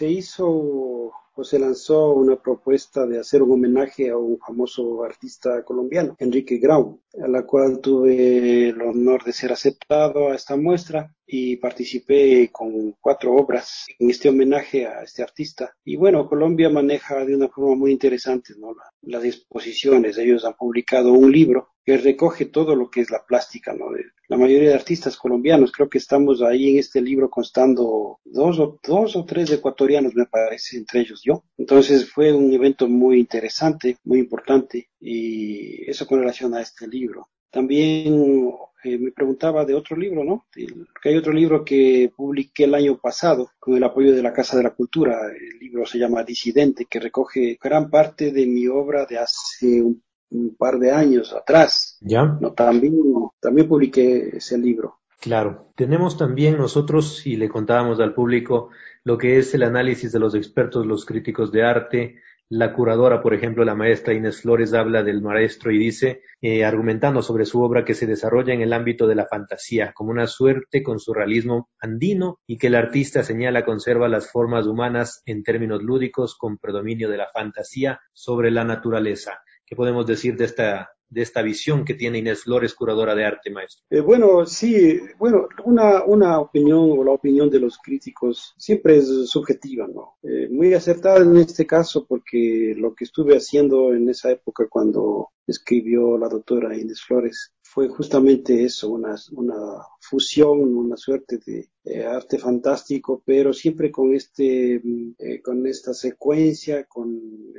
se lanzó una propuesta de hacer un homenaje a un famoso artista colombiano, Enrique Grau, a la cual tuve el honor de ser aceptado a esta muestra y participé con 4 obras en este homenaje a este artista. Y bueno, Colombia maneja de una forma muy interesante, ¿no?, las exposiciones. Ellos han publicado un libro que recoge todo lo que es la plástica, ¿no?, de la mayoría de artistas colombianos. Creo que estamos ahí en este libro constando dos o tres ecuatorianos, me parece, entre ellos yo. Entonces fue un evento muy interesante, muy importante, y eso con relación a este libro. También me preguntaba de otro libro, ¿no? Que hay otro libro que publiqué el año pasado con el apoyo de la Casa de la Cultura. El libro se llama Disidente, que recoge gran parte de mi obra de hace un par de años atrás. ¿Ya? No, también publiqué ese libro. Claro. Tenemos también nosotros, y le contábamos al público, lo que es el análisis de los expertos, los críticos de arte. La curadora, por ejemplo, la maestra Inés Flores, habla del maestro y dice, argumentando sobre su obra, que se desarrolla en el ámbito de la fantasía, como una suerte con su realismo andino, y que el artista, señala, conserva las formas humanas en términos lúdicos, con predominio de la fantasía sobre la naturaleza. ¿Qué podemos decir de esta visión que tiene Inés Flores, curadora de arte, maestro? Bueno, sí, una opinión, o la opinión de los críticos siempre es subjetiva, ¿no? Muy acertada en este caso, porque lo que estuve haciendo en esa época cuando escribió la doctora Inés Flores fue justamente eso, una fusión, una suerte de arte fantástico, pero siempre con esta secuencia, con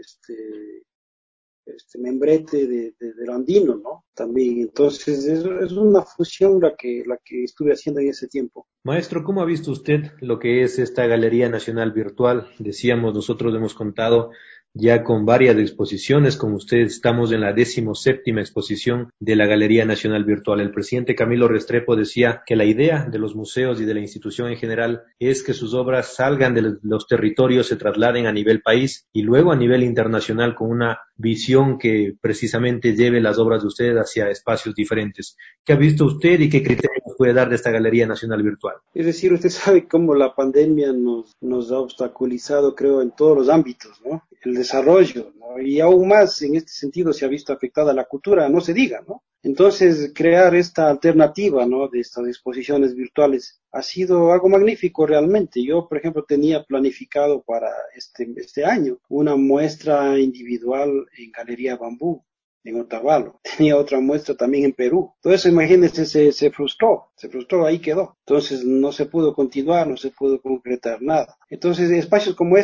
membrete del andino, ¿no? También, entonces es una fusión la que estuve haciendo en ese tiempo. Maestro, ¿cómo ha visto usted lo que es esta Galería Nacional Virtual? Decíamos, nosotros hemos contado ya con varias exposiciones. Con ustedes estamos en la 17ª exposición de la Galería Nacional Virtual. El presidente Camilo Restrepo decía que la idea de los museos y de la institución en general es que sus obras salgan de los territorios, se trasladen a nivel país y luego a nivel internacional con una visión que precisamente lleve las obras de ustedes hacia espacios diferentes. ¿Qué ha visto usted y qué criterios puede dar de esta Galería Nacional Virtual? Es decir, usted sabe cómo la pandemia nos ha obstaculizado, creo, en todos los ámbitos, ¿no? El desarrollo, ¿no? Y aún más en este sentido se ha visto afectada la cultura, no se diga, ¿no? Entonces, crear esta alternativa, ¿no?, de estas exposiciones virtuales ha sido algo magnífico realmente. Yo, por ejemplo, tenía planificado para este año una muestra individual en Galería Bambú, en Otavalo. Tenía otra muestra también en Perú. Todo eso, imagínense, se frustró, ahí quedó. Entonces no se pudo continuar, no se pudo concretar nada. Entonces, espacios como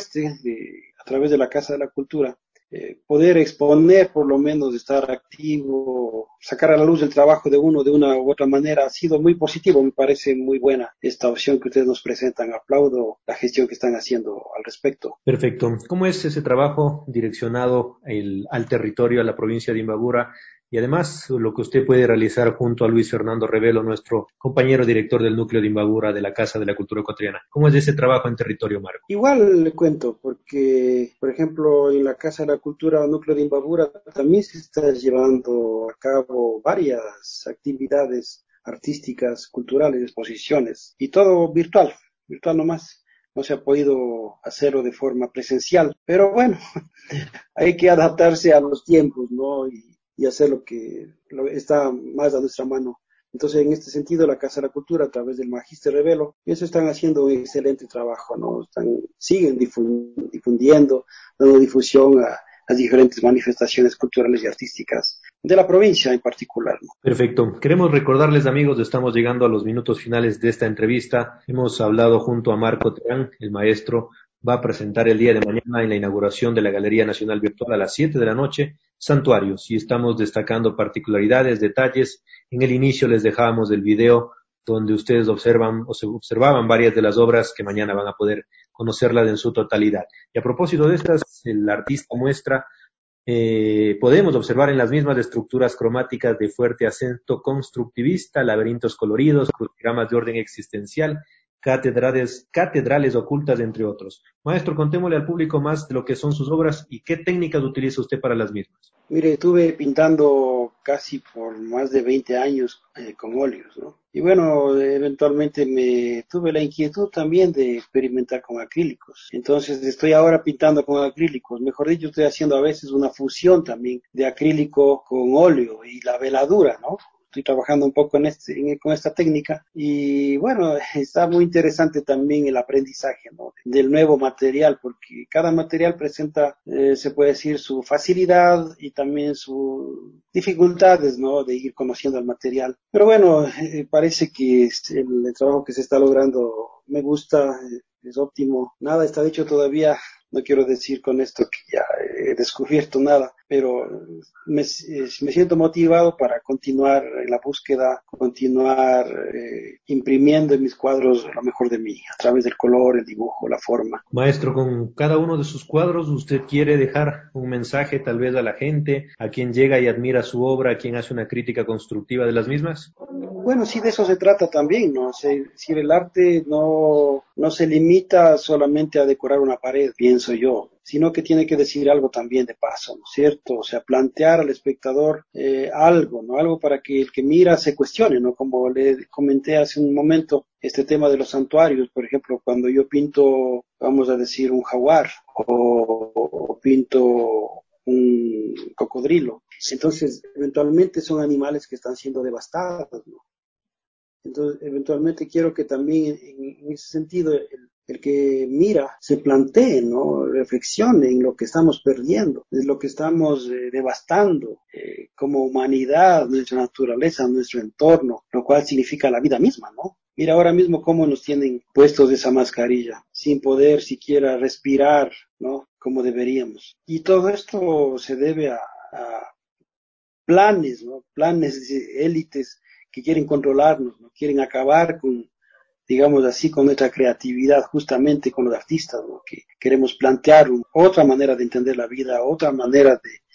a través de la Casa de la Cultura, poder exponer, por lo menos estar activo, sacar a la luz el trabajo de uno de una u otra manera, ha sido muy positivo. Me parece muy buena esta opción que ustedes nos presentan. Aplaudo la gestión que están haciendo al respecto. Perfecto. ¿Cómo es ese trabajo direccionado al territorio, a la provincia de Imbabura? Y además, lo que usted puede realizar junto a Luis Fernando Revelo, nuestro compañero director del núcleo de Imbabura de la Casa de la Cultura Ecuatoriana. ¿Cómo es ese trabajo en territorio, Marco? Igual le cuento, porque, por ejemplo, en la Casa de la Cultura, núcleo de Imbabura, también se está llevando a cabo varias actividades artísticas, culturales, exposiciones, y todo virtual nomás. No se ha podido hacerlo de forma presencial, pero bueno, hay que adaptarse a los tiempos, ¿no? Y hacer lo que está más a nuestra mano. Entonces, en este sentido, la Casa de la Cultura, a través del Magíster Revelo, ellos están haciendo un excelente trabajo, ¿no? Siguen difundiendo, dando difusión a las diferentes manifestaciones culturales y artísticas de la provincia en particular, ¿no? Perfecto. Queremos recordarles, amigos, estamos llegando a los minutos finales de esta entrevista. Hemos hablado junto a Marco Terán, el maestro, va a presentar el día de mañana en la inauguración de la Galería Nacional Virtual a las 7 de la noche, Santuarios, y estamos destacando particularidades, detalles. En el inicio les dejábamos el video donde ustedes observaban varias de las obras que mañana van a poder conocerlas en su totalidad. Y a propósito de estas, el artista muestra, podemos observar en las mismas estructuras cromáticas de fuerte acento constructivista, laberintos coloridos, crucigramas de orden existencial, catedrales ocultas, entre otros. Maestro, contémosle al público más de lo que son sus obras y qué técnicas utiliza usted para las mismas. Mire, estuve pintando casi por más de 20 años con óleos, ¿no? Y bueno, eventualmente tuve la inquietud también de experimentar con acrílicos. Entonces estoy ahora pintando con acrílicos. Mejor dicho, estoy haciendo a veces una fusión también de acrílico con óleo y la veladura, ¿no? Estoy trabajando un poco con esta técnica y bueno, está muy interesante también el aprendizaje, ¿no?, del nuevo material, porque cada material presenta, se puede decir, su facilidad y también sus dificultades, ¿no?, de ir conociendo el material. Pero bueno, parece que el trabajo que se está logrando me gusta, es óptimo. Nada está hecho todavía. No quiero decir con esto que ya he descubierto nada, pero me siento motivado para continuar en la búsqueda, continuar imprimiendo en mis cuadros lo mejor de mí, a través del color, el dibujo, la forma. Maestro, con cada uno de sus cuadros, ¿usted quiere dejar un mensaje tal vez a la gente, a quien llega y admira su obra, a quien hace una crítica constructiva de las mismas? Bueno, sí, de eso se trata también, ¿no? Si el arte no se limita solamente a decorar una pared, pienso yo, sino que tiene que decir algo también de paso, ¿no es cierto? O sea, plantear al espectador algo, ¿no? Algo para que el que mira se cuestione, ¿no? Como le comenté hace un momento, este tema de los santuarios, por ejemplo, cuando yo pinto, vamos a decir, un jaguar o pinto un cocodrilo, entonces eventualmente son animales que están siendo devastados, ¿no? Entonces eventualmente quiero que también en ese sentido el que mira se plantee, ¿no?, reflexione en lo que estamos perdiendo, en lo que estamos devastando como humanidad, nuestra naturaleza, nuestro entorno, lo cual significa la vida misma, ¿no? Mira ahora mismo cómo nos tienen puestos esa mascarilla, sin poder siquiera respirar, ¿no?, como deberíamos. Y todo esto se debe a planes, ¿no?, planes de élites que quieren controlarnos, ¿no?, quieren acabar con digamos así, con nuestra creatividad, justamente con los artistas, ¿no? Que queremos plantear otra manera de entender la vida, otra manera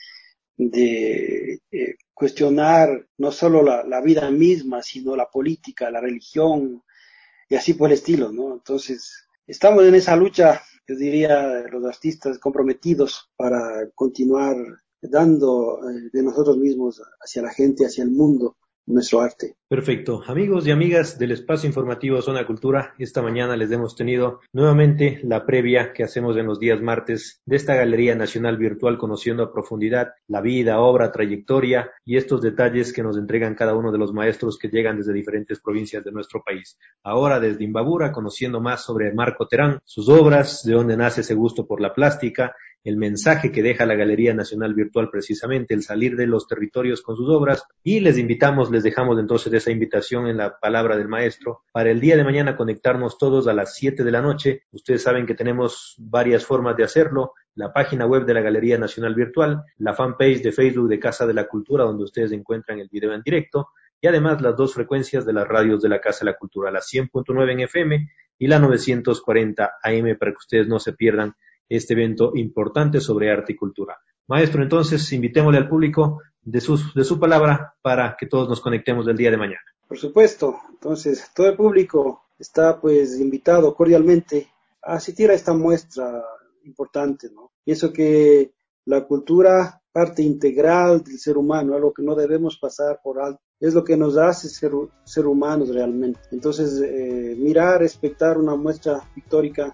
de cuestionar no solo la vida misma, sino la política, la religión, y así por el estilo, ¿no? Entonces, estamos en esa lucha, yo diría, los artistas comprometidos para continuar dando de nosotros mismos hacia la gente, hacia el mundo, nuestro arte. Perfecto. Amigos y amigas del espacio informativo Zona Cultura, esta mañana les hemos tenido nuevamente la previa que hacemos en los días martes de esta Galería Nacional Virtual, conociendo a profundidad la vida, obra, trayectoria y estos detalles que nos entregan cada uno de los maestros que llegan desde diferentes provincias de nuestro país. Ahora desde Imbabura, conociendo más sobre Marco Terán, sus obras, de dónde nace ese gusto por la plástica, el mensaje que deja la Galería Nacional Virtual precisamente, el salir de los territorios con sus obras, y les dejamos entonces esa invitación en la palabra del maestro para el día de mañana conectarnos todos a las 7 de la noche. Ustedes saben que tenemos varias formas de hacerlo: la página web de la Galería Nacional Virtual, la fanpage de Facebook de Casa de la Cultura, donde ustedes encuentran el video en directo, y además las dos frecuencias de las radios de la Casa de la Cultura, la 100.9 en FM y la 940 AM, para que ustedes no se pierdan este evento importante sobre arte y cultura. Maestro, entonces, invitémosle al público de su palabra para que todos nos conectemos el día de mañana. Por supuesto, entonces todo el público está pues invitado cordialmente a asistir a esta muestra importante, ¿no? Pienso que la cultura, parte integral del ser humano, algo que no debemos pasar por alto, es lo que nos hace ser humanos realmente. Entonces, mirar, espectar una muestra pictórica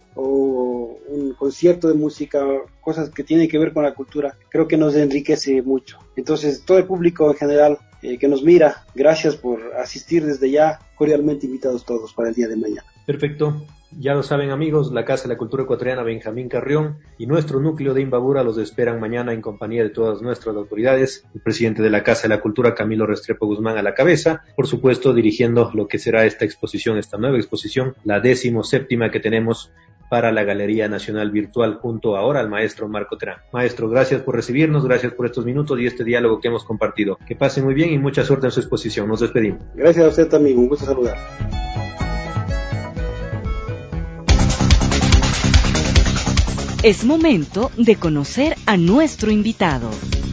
o un concierto de música, cosas que tienen que ver con la cultura, creo que nos enriquece mucho. Entonces, todo el público en general que nos mira, gracias por asistir desde ya, cordialmente invitados todos para el día de mañana. Perfecto. Ya lo saben, amigos, la Casa de la Cultura Ecuatoriana Benjamín Carrión y nuestro núcleo de Imbabura los esperan mañana en compañía de todas nuestras autoridades, el presidente de la Casa de la Cultura, Camilo Restrepo Guzmán, a la cabeza, por supuesto dirigiendo lo que será esta exposición, esta nueva exposición, la 17ª que tenemos para la Galería Nacional Virtual, junto ahora al maestro Marco Terán. Maestro, gracias por recibirnos, gracias por estos minutos y este diálogo que hemos compartido. Que pasen muy bien y mucha suerte en su exposición. Nos despedimos. Gracias a usted también, un gusto saludar. Es momento de conocer a nuestro invitado.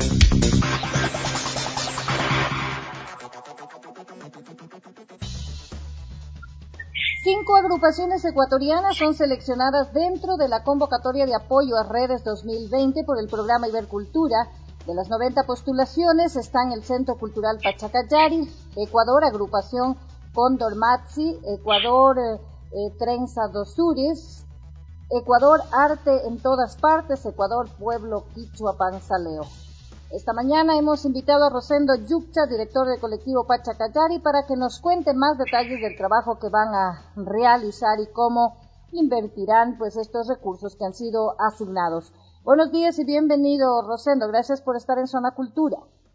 Cinco agrupaciones ecuatorianas son seleccionadas dentro de la convocatoria de apoyo a redes 2020 por el programa Ibercultura. De las 90 postulaciones están el Centro Cultural Pachacayari, Ecuador, agrupación Cóndor Matzi, Ecuador Trenza dos Sures, Ecuador Arte en Todas Partes, Ecuador Pueblo Quichua Panzaleo. Esta mañana hemos invitado a Rosendo Yuccha, director del colectivo Pachacayari, para que nos cuente más detalles del trabajo que van a realizar y cómo invertirán pues estos recursos que han sido asignados. Buenos días y bienvenido, Rosendo. Gracias por estar en Zona Cultura.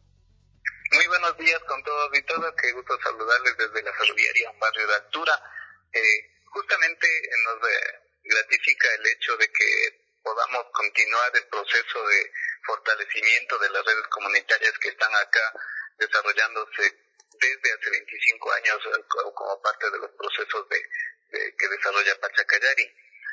Muy buenos días con todos y todas. Qué gusto saludarles desde la ferroviaria, un barrio de altura. Justamente nos gratifica el hecho de que podamos continuar el proceso de fortalecimiento de las redes comunitarias que están acá desarrollándose desde hace 25 años como parte de los procesos que desarrolla Pachacayari.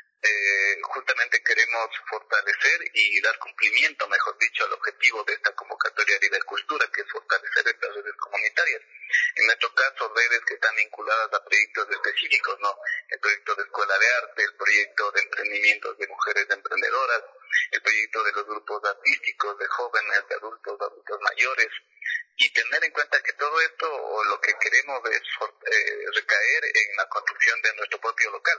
Justamente queremos fortalecer y dar cumplimiento, mejor dicho, al objetivo de esta convocatoria de Ibercultura, que es fortalecer estas redes comunitarias. En nuestro caso, redes que están vinculadas a proyectos específicos, ¿no? El proyecto de Escuela de Arte, el proyecto de emprendimientos de mujeres emprendedoras, el proyecto de los grupos artísticos, de jóvenes, de adultos mayores, y tener en cuenta que todo esto, lo que queremos es recaer en la construcción de nuestro propio local,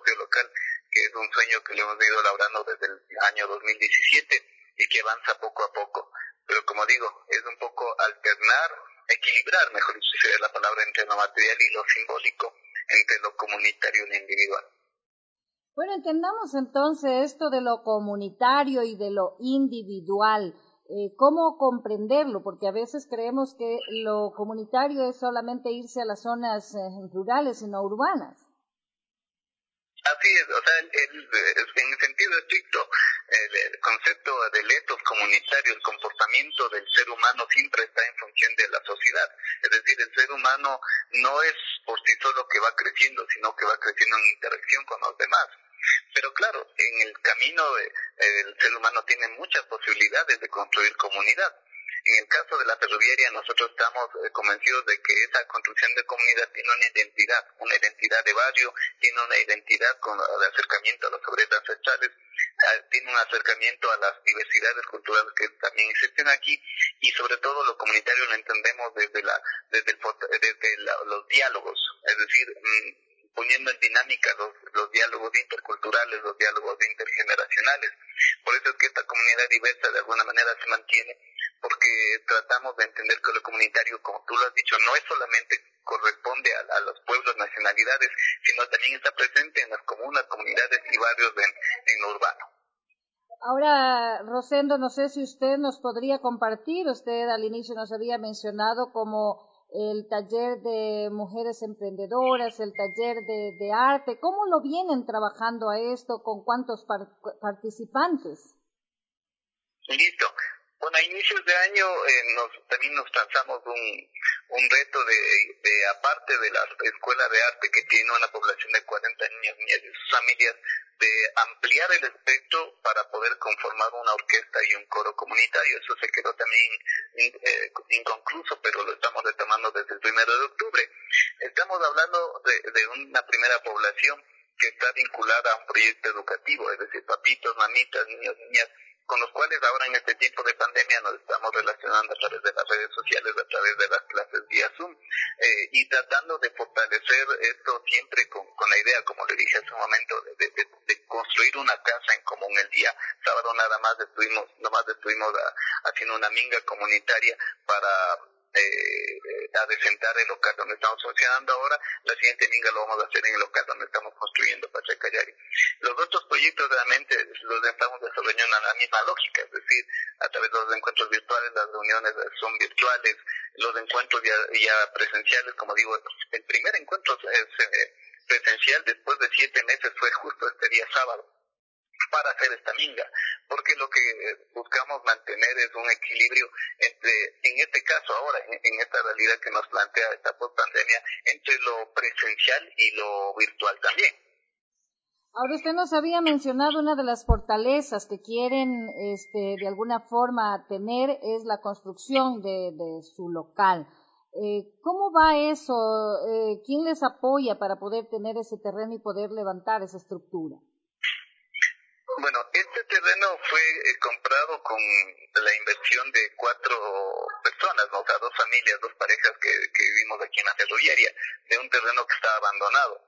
que es un sueño que lo hemos ido elaborando desde el año 2017 y que avanza poco a poco. Pero como digo, es un poco alternar, equilibrar, mejor dicho sería la palabra, entre lo material y lo simbólico, entre lo comunitario y lo individual. Bueno, entendamos entonces esto de lo comunitario y de lo individual. ¿Cómo comprenderlo? Porque a veces creemos que lo comunitario es solamente irse a las zonas rurales y no urbanas. Así es, o sea, en el sentido estricto, el concepto del ethos comunitario, el comportamiento del ser humano siempre está en función de la sociedad. Es decir, el ser humano no es por sí solo que va creciendo, sino que va creciendo en interacción con los demás. Pero claro, en el camino el ser humano tiene muchas posibilidades de construir comunidad. En el caso de la ferroviaria, nosotros estamos convencidos de que esa construcción de comunidad tiene una identidad de barrio, tiene una identidad con el acercamiento a los saberes ancestrales, tiene un acercamiento a las diversidades culturales que también existen aquí, y sobre todo lo comunitario lo entendemos desde los diálogos, es decir, poniendo en dinámica los diálogos interculturales, los diálogos intergeneracionales. Por eso es que esta comunidad diversa de alguna manera se mantiene, porque tratamos de entender que lo comunitario, como tú lo has dicho, no es solamente corresponde a los pueblos, nacionalidades, sino también está presente en las comunas, comunidades y barrios en lo urbano. Ahora, Rosendo, no sé si usted nos podría compartir, usted al inicio nos había mencionado como el taller de mujeres emprendedoras, el taller de arte, ¿cómo lo vienen trabajando a esto? ¿Con cuántos participantes? Listo. Bueno, a inicios de año también nos lanzamos un reto de aparte de la escuela de arte que tiene una población de 40 niños, niñas y sus familias, de ampliar el espectro para poder conformar una orquesta y un coro comunitario. Eso se quedó también inconcluso, pero lo estamos retomando desde el 1 de octubre. Estamos hablando de una primera población que está vinculada a un proyecto educativo, es decir, papitos, mamitas, niños, niñas, con los cuales ahora en este tiempo de pandemia nos estamos relacionando a través de las redes sociales, a través de las clases vía Zoom, y tratando de fortalecer esto siempre con la idea, como le dije hace un momento, de construir una casa en común el día sábado. Nada más estuvimos haciendo una minga comunitaria para adecentar el local donde estamos funcionando ahora. La siguiente minga lo vamos a hacer en el local donde estamos construyendo Pachacayari. Los otros proyectos realmente los estamos desarrollando en la misma lógica, es decir, a través de los encuentros virtuales, las reuniones son virtuales, los encuentros ya presenciales, como digo, el primer encuentro presencial después de 7 meses fue justo este día sábado, para hacer esta minga, porque lo que buscamos mantener es un equilibrio entre, en este caso ahora, en esta realidad que nos plantea esta post-pandemia, entre lo presencial y lo virtual también. Ahora usted nos había mencionado una de las fortalezas que quieren de alguna forma tener es la construcción de su local. ¿Cómo va eso? ¿Quién les apoya para poder tener ese terreno y poder levantar esa estructura? Bueno, este terreno fue comprado con la inversión de 4 personas, ¿no? O sea, 2 familias, 2 parejas que vivimos aquí en la ferroviaria, de un terreno que estaba abandonado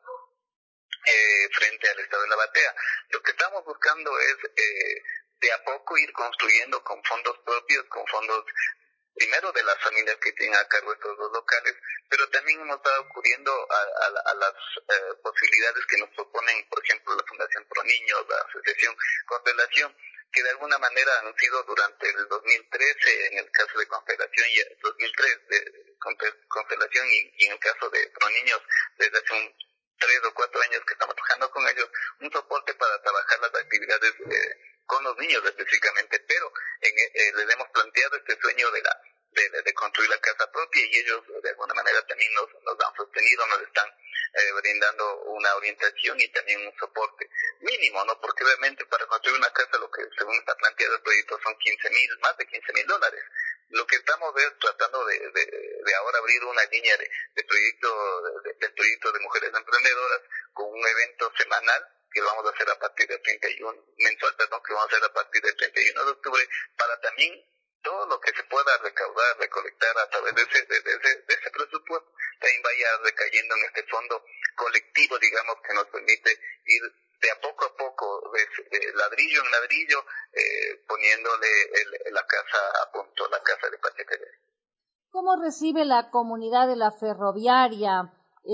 frente al estado de la Batea. Lo que estamos buscando es de a poco ir construyendo con fondos propios, con fondos primero de las familias que tienen a cargo estos 2 locales, pero también hemos estado acudiendo a las posibilidades que nos proponen, por ejemplo, la Fundación Pro Niños, la Asociación Constelación, que de alguna manera han sido durante el 2013, en el caso de Confederación, y el 2003 de Constelación, y en el caso de Pro Niños, desde hace 3 o 4 años que estamos trabajando con ellos, un soporte para trabajar las actividades con los niños específicamente, pero les hemos planteado este sueño de construir la casa propia, y ellos de alguna manera también nos han sostenido, nos están brindando una orientación y también un soporte mínimo, ¿no? Porque obviamente para construir una casa, lo que según está planteado el proyecto son más de $15,000. Lo que estamos es tratando de ahora abrir una línea del proyecto de mujeres emprendedoras con un evento semanal que lo vamos a hacer a partir del 31, mensual, perdón, que vamos a hacer a partir del 31 de octubre, para también todo lo que se pueda recaudar, recolectar a través de ese presupuesto, también vaya recayendo en este fondo colectivo, digamos, que nos permite ir de a poco, de ladrillo en ladrillo, poniéndole la casa a punto, la casa de Pachacayari. ¿Cómo recibe la comunidad de la ferroviaria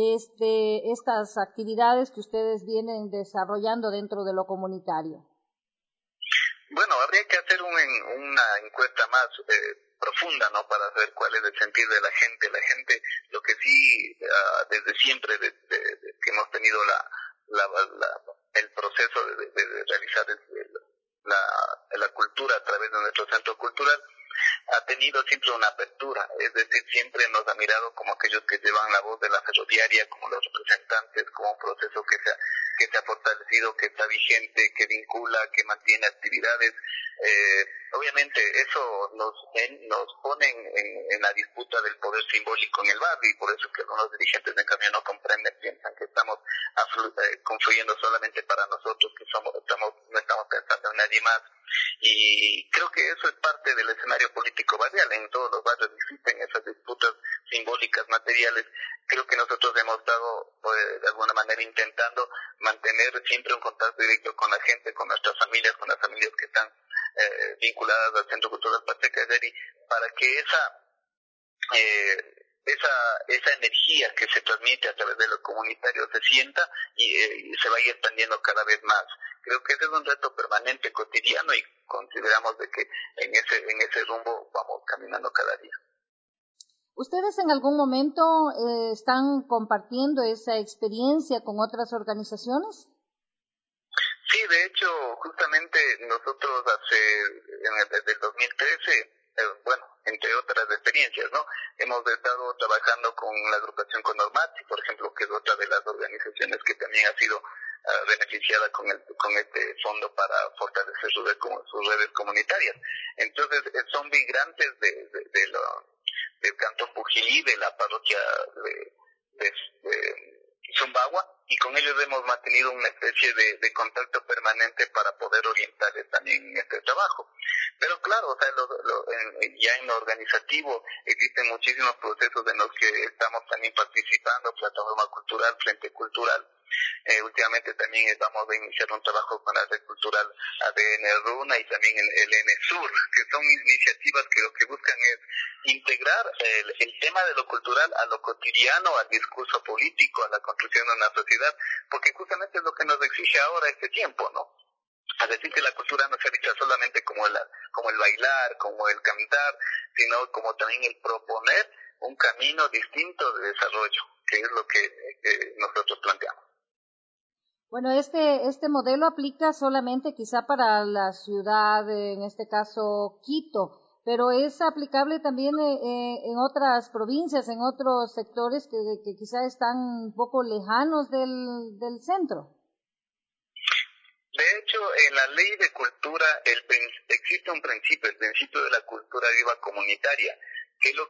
estas actividades que ustedes vienen desarrollando dentro de lo comunitario? Bueno, habría que hacer una encuesta más profunda, ¿no? Para saber cuál es el sentir de la gente. La gente, lo que sí, desde siempre, que hemos tenido el proceso de realizar la cultura a través de nuestro centro cultural, ha tenido siempre una apertura, es decir, siempre nos ha mirado como aquellos que llevan la voz de la ferroviaria, como los representantes, como un proceso que se ha fortalecido, que está vigente, que vincula, que mantiene actividades. Obviamente eso nos pone en la disputa del poder simbólico en el barrio, y por eso que algunos dirigentes de cambio no comprenden, piensan que estamos confluyendo solamente para nosotros, que no estamos pensando en nadie más. Y creo que eso es parte del escenario político barrial. En todos los barrios existen esas disputas simbólicas, materiales. Creo que nosotros hemos estado de alguna manera intentando mantener siempre un contacto directo con la gente, con nuestras familias, con las familias que están vinculadas al Centro Cultural Patria Cayeri, para que esa energía que se transmite a través de lo comunitario se sienta y se vaya expandiendo cada vez más. Creo que ese es un reto permanente, cotidiano, y consideramos de que en ese rumbo vamos caminando cada día. ¿Ustedes en algún momento están compartiendo esa experiencia con otras organizaciones? Sí, de hecho, justamente nosotros desde el 2013, entre otras experiencias, ¿no? Hemos estado trabajando con la agrupación Conormati, por ejemplo, que es otra de las organizaciones que también ha sido beneficiada con este fondo para fortalecer sus redes comunitarias. Entonces, son migrantes del Cantón Pujilí, de la parroquia de Zumbagua, y con ellos hemos mantenido una especie de contacto permanente para poder orientarles también en este trabajo. Pero claro, o sea, ya en lo organizativo existen muchísimos procesos en los que estamos también participando: Plataforma Cultural, Frente Cultural. Últimamente también vamos a iniciar un trabajo con la Red Cultural ADN Runa y también el ENESUR, que son iniciativas que lo que buscan es integrar el tema de lo cultural a lo cotidiano, al discurso político, a la construcción de una sociedad, porque justamente es lo que nos exige ahora este tiempo, ¿no? Es decir, que la cultura no se vista solamente como el bailar, como el cantar, sino como también el proponer un camino distinto de desarrollo, que es lo que nosotros planteamos. Bueno, este modelo aplica solamente quizá para la ciudad, en este caso Quito, pero es aplicable también en otras provincias, en otros sectores que quizá están un poco lejanos del centro. De hecho, en la ley de cultura existe un principio, el principio de la cultura viva comunitaria, que lo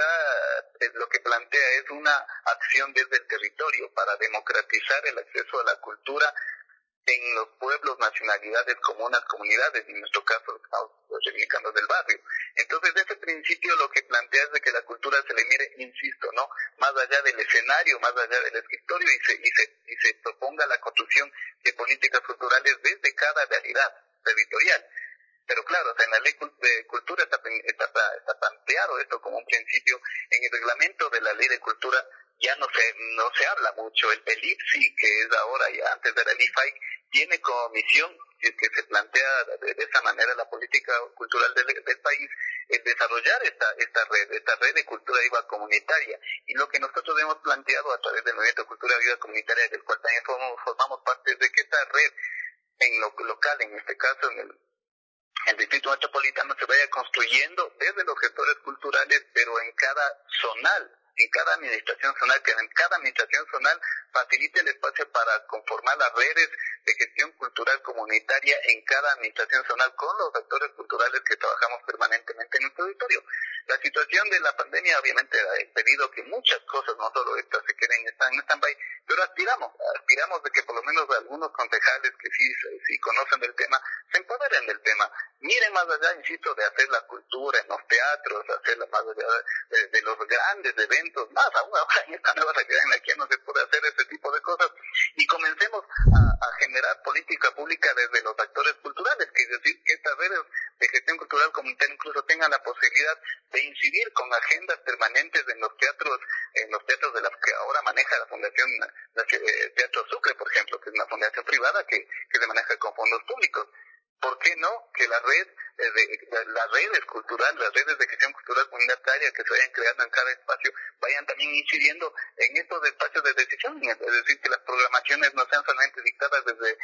que plantea es una acción desde el territorio para democratizar el acceso a la cultura en los pueblos, nacionalidades, comunidades, y en nuestro caso estamos reivindicando del barrio. Entonces, ese principio lo que plantea es de que la cultura se le mire, insisto, ¿no?, más allá del escenario, más allá del escritorio, y se proponga la construcción de políticas culturales desde cada realidad territorial. Pero claro, o sea, en la ley de cultura está planteado esto como un principio. En el reglamento de la ley de cultura ya no se habla mucho. El IPSI, que es ahora, ya antes era el IFAI, tiene como misión, si es que se plantea de esa manera la política cultural del país, el desarrollar esta red de cultura viva comunitaria. Y lo que nosotros hemos planteado a través del movimiento Cultura Viva Comunitaria, del cual también formamos parte, es de que esta red en lo local, en este caso en el Distrito Metropolitano, se vaya construyendo desde los gestores culturales, pero en cada zonal, en cada administración zonal, que en cada administración zonal facilite el espacio para conformar las redes de gestión cultural comunitaria en cada administración zonal con los actores culturales que trabajamos permanentemente en el territorio. La situación de la pandemia obviamente ha impedido que muchas cosas, no solo estas, se queden en stand-by, pero aspiramos de que por lo menos algunos concejales que sí conocen del tema, se empoderen del tema, miren más allá, insisto, de hacer la cultura en los teatros, hacerla más allá de los grandes eventos, más aún ahora en esta nueva realidad en la que no se puede hacer este tipo de cosas, y comencemos a generar política pública desde los actores culturales, que es decir, que estas redes de gestión cultural comunitaria incluso tengan la posibilidad de incidir con agendas permanentes en los teatros de las que ahora maneja la Fundación Teatro Sucre, por ejemplo, que es una fundación privada que se maneja con fondos públicos, ¿por qué no? Que la red, las redes culturales, las redes de gestión cultural comunitaria que se vayan creando en cada espacio, vayan también incidiendo en estos espacios de decisión, es decir, que las programaciones no sean solamente dictadas desde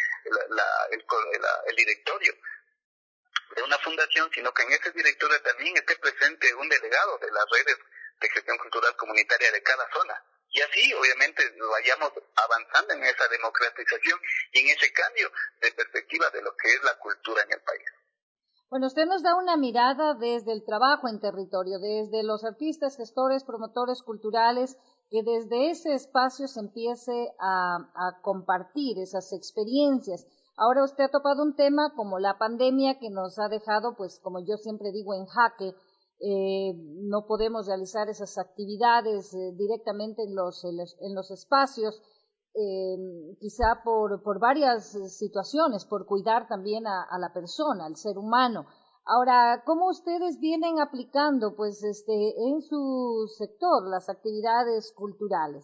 el directorio de una fundación, sino que en ese directorio también esté presente un delegado de las redes de gestión cultural comunitaria de cada zona. Y así, obviamente, vayamos avanzando en esa democratización y en ese cambio de perspectiva de lo que es la cultura en el país. Bueno, usted nos da una mirada desde el trabajo en territorio, desde los artistas, gestores, promotores culturales, que desde ese espacio se empiece a compartir esas experiencias. Ahora usted ha topado un tema como la pandemia que nos ha dejado, pues, como yo siempre digo, en jaque. No podemos realizar esas actividades directamente en los espacios, quizá por varias situaciones, por cuidar también a la persona, al ser humano. Ahora, ¿cómo ustedes vienen aplicando, pues, en su sector las actividades culturales?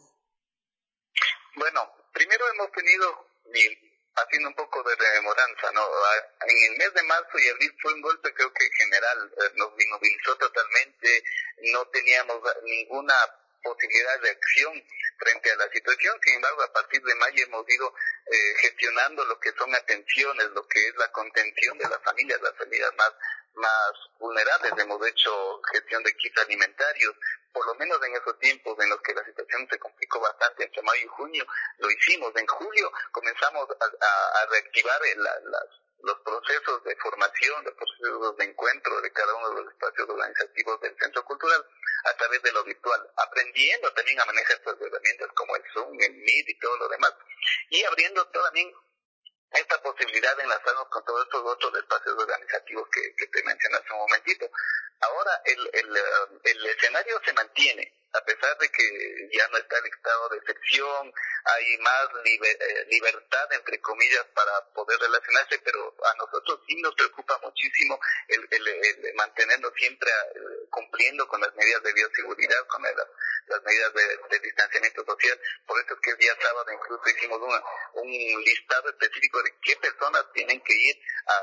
Bueno, primero hemos tenido, haciendo un poco de rememoranza, ¿no? En el mes de marzo y abril fue un golpe, creo que general, nos inmovilizó totalmente, no teníamos ninguna posibilidad de acción frente a la situación. Sin embargo, a partir de mayo hemos ido gestionando lo que son atenciones, lo que es la contención de las familias más vulnerables. Hemos hecho gestión de kits alimentarios, por lo menos en esos tiempos en los que la situación se complicó bastante entre mayo y junio, lo hicimos. En julio comenzamos a reactivar los procesos de formación, los procesos de encuentro de cada uno de los espacios organizativos del Centro Cultural a través de lo virtual, aprendiendo también a manejar estas herramientas como el Zoom, el Meet y todo lo demás, y abriendo también esta posibilidad de enlazarnos con todos estos otros espacios organizativos que te mencioné hace un momentito. Ahora el escenario se mantiene, a pesar de que ya no está el estado de excepción, hay más libertad, entre comillas, para poder relacionarse, pero a nosotros sí nos preocupa muchísimo el mantenernos siempre cumpliendo con las medidas de bioseguridad, con las medidas de distanciamiento social. Por eso es que el día sábado incluso hicimos un listado específico de qué personas tenían que ir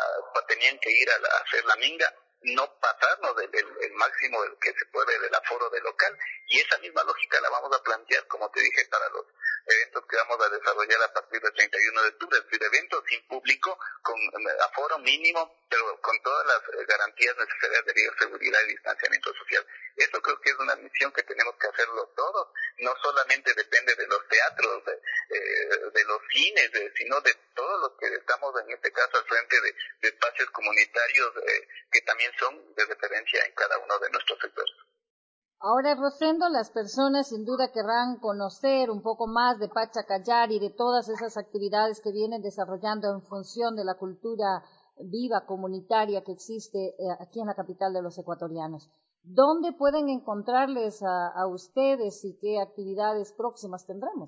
a hacer la minga, no pasarnos el máximo del que se puede del aforo del local, y esa misma lógica la vamos a plantear, como te dije, para los eventos que vamos a desarrollar a partir del 31 de octubre, es decir, eventos sin público, con aforo mínimo, pero con todas las garantías necesarias de bioseguridad y distanciamiento social. Eso creo que es una misión que tenemos que hacerlo todos, no solamente depende de los teatros, de los cines, sino de todos los que estamos en este caso al frente de espacios comunitarios que también son de referencia en cada uno de nuestros sectores. Ahora, Rosendo, las personas sin duda querrán conocer un poco más de Pachacayari y de todas esas actividades que vienen desarrollando en función de la cultura viva, comunitaria que existe aquí en la capital de los ecuatorianos. ¿Dónde pueden encontrarles a ustedes y qué actividades próximas tendremos?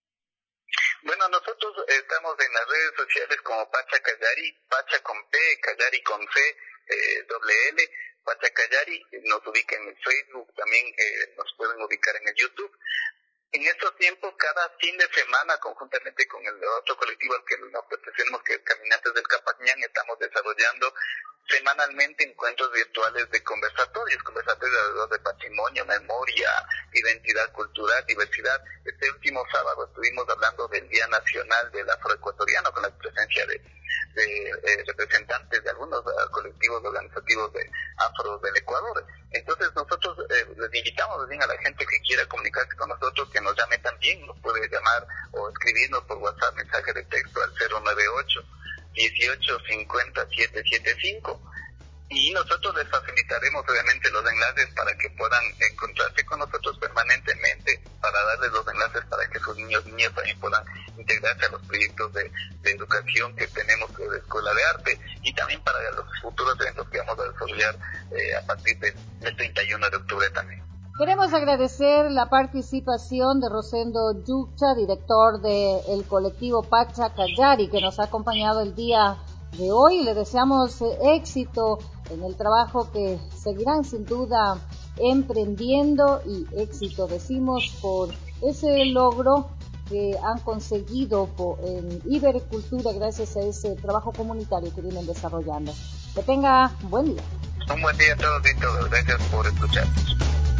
Bueno, nosotros estamos en las redes sociales como Pachacayari, Pacha con P, Cayari con C, doble L, Pachacayari, nos ubican en Facebook, también nos pueden ubicar en el YouTube. En estos tiempos, cada fin de semana, conjuntamente con el otro colectivo al que nos pertenecemos, que es Caminantes del Capañán, estamos desarrollando semanalmente encuentros virtuales de conversatorios alrededor de patrimonio, memoria, identidad cultural, diversidad. Este último sábado estuvimos hablando del Día Nacional del Afroecuatoriano, con la presencia de representantes de algunos colectivos organizativos de afro del Ecuador. Entonces nosotros les invitamos bien a la gente que quiera comunicarse con nosotros, que nos llame también, nos puede llamar o escribirnos por WhatsApp, mensaje de texto al 098 18 50 775, y nosotros les facilitaremos obviamente los enlaces para que puedan encontrarse con nosotros permanentemente, para darles los enlaces para que sus niños y niñas también puedan integrarse a los proyectos de educación que tenemos de Escuela de Arte, y también para los futuros eventos que vamos a desarrollar a partir del 31 de octubre también. Queremos agradecer la participación de Rosendo Yucha, director del colectivo Pachacayari, que nos ha acompañado el día de hoy. Le deseamos éxito en el trabajo que seguirán sin duda emprendiendo, y éxito decimos por ese logro que han conseguido en Ibercultura gracias a ese trabajo comunitario que vienen desarrollando. Que tenga un buen día. Un buen día a todos y todas. Gracias por escucharnos.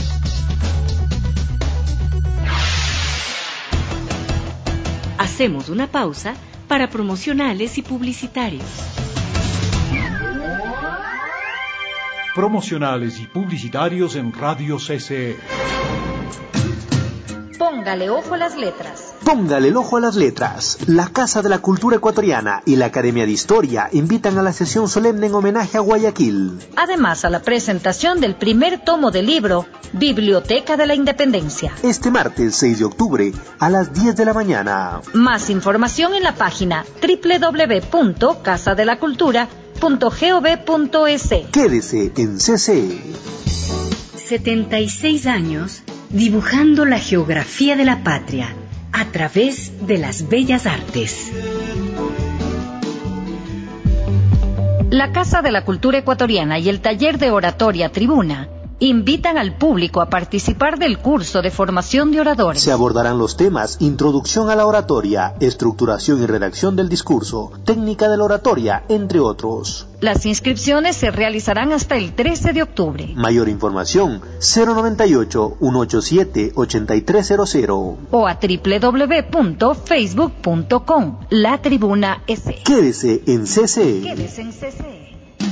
Hacemos una pausa para promocionales y publicitarios. Promocionales y publicitarios en Radio CCE. Póngale ojo a las letras. Póngale el ojo a las letras. La Casa de la Cultura Ecuatoriana y la Academia de Historia invitan a la sesión solemne en homenaje a Guayaquil. Además, a la presentación del primer tomo del libro Biblioteca de la Independencia. Este martes 6 de octubre a las 10 de la mañana. Más información en la página www.casadelacultura.gov.es. Quédese en CCE. 76 años dibujando la geografía de la patria a través de las bellas artes. La Casa de la Cultura Ecuatoriana y el taller de oratoria Tribuna invitan al público a participar del curso de formación de oradores. Se abordarán los temas Introducción a la oratoria, Estructuración y redacción del discurso, Técnica de la oratoria, entre otros. Las inscripciones se realizarán hasta el 13 de octubre. Mayor información 098-187-8300 o a www.facebook.com La Tribuna S. Quédese en CCE. Quédese en CCE.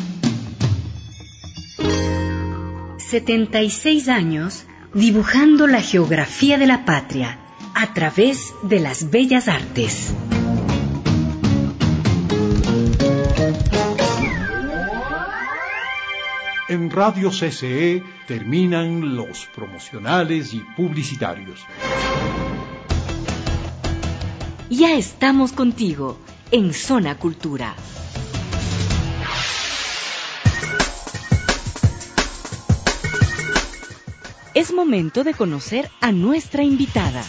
76 años dibujando la geografía de la patria a través de las bellas artes. En Radio CCE terminan los promocionales y publicitarios. Ya estamos contigo en Zona Cultura. Es momento de conocer a nuestra invitada.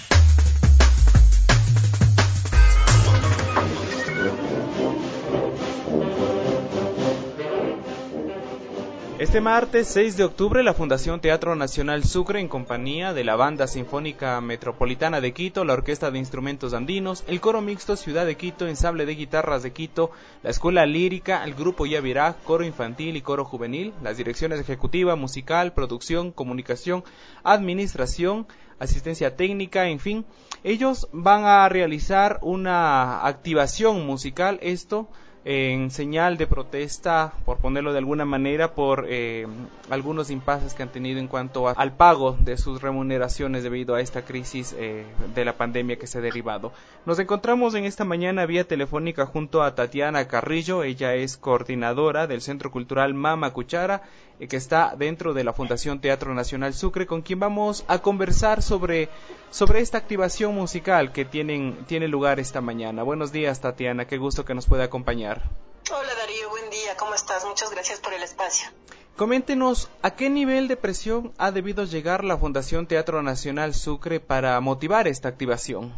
Este martes 6 de octubre, la Fundación Teatro Nacional Sucre, en compañía de la Banda Sinfónica Metropolitana de Quito, la Orquesta de Instrumentos Andinos, el Coro Mixto Ciudad de Quito, Ensamble de Guitarras de Quito, la Escuela Lírica, el Grupo Yavirá, Coro Infantil y Coro Juvenil, las direcciones ejecutiva, musical, producción, comunicación, administración, asistencia técnica, en fin, ellos van a realizar una activación musical, esto en señal de protesta, por ponerlo de alguna manera, por algunos impases que han tenido en cuanto al pago de sus remuneraciones debido a esta crisis de la pandemia que se ha derivado. Nos encontramos en esta mañana vía telefónica junto a Tatiana Carrillo. Ella es coordinadora del Centro Cultural Mama Cuchara, que está dentro de la Fundación Teatro Nacional Sucre, con quien vamos a conversar sobre esta activación musical que tiene lugar esta mañana. Buenos días, Tatiana, qué gusto que nos pueda acompañar. Hola Darío, buen día, ¿cómo estás? Muchas gracias por el espacio. Coméntenos, ¿a qué nivel de presión ha debido llegar la Fundación Teatro Nacional Sucre para motivar esta activación?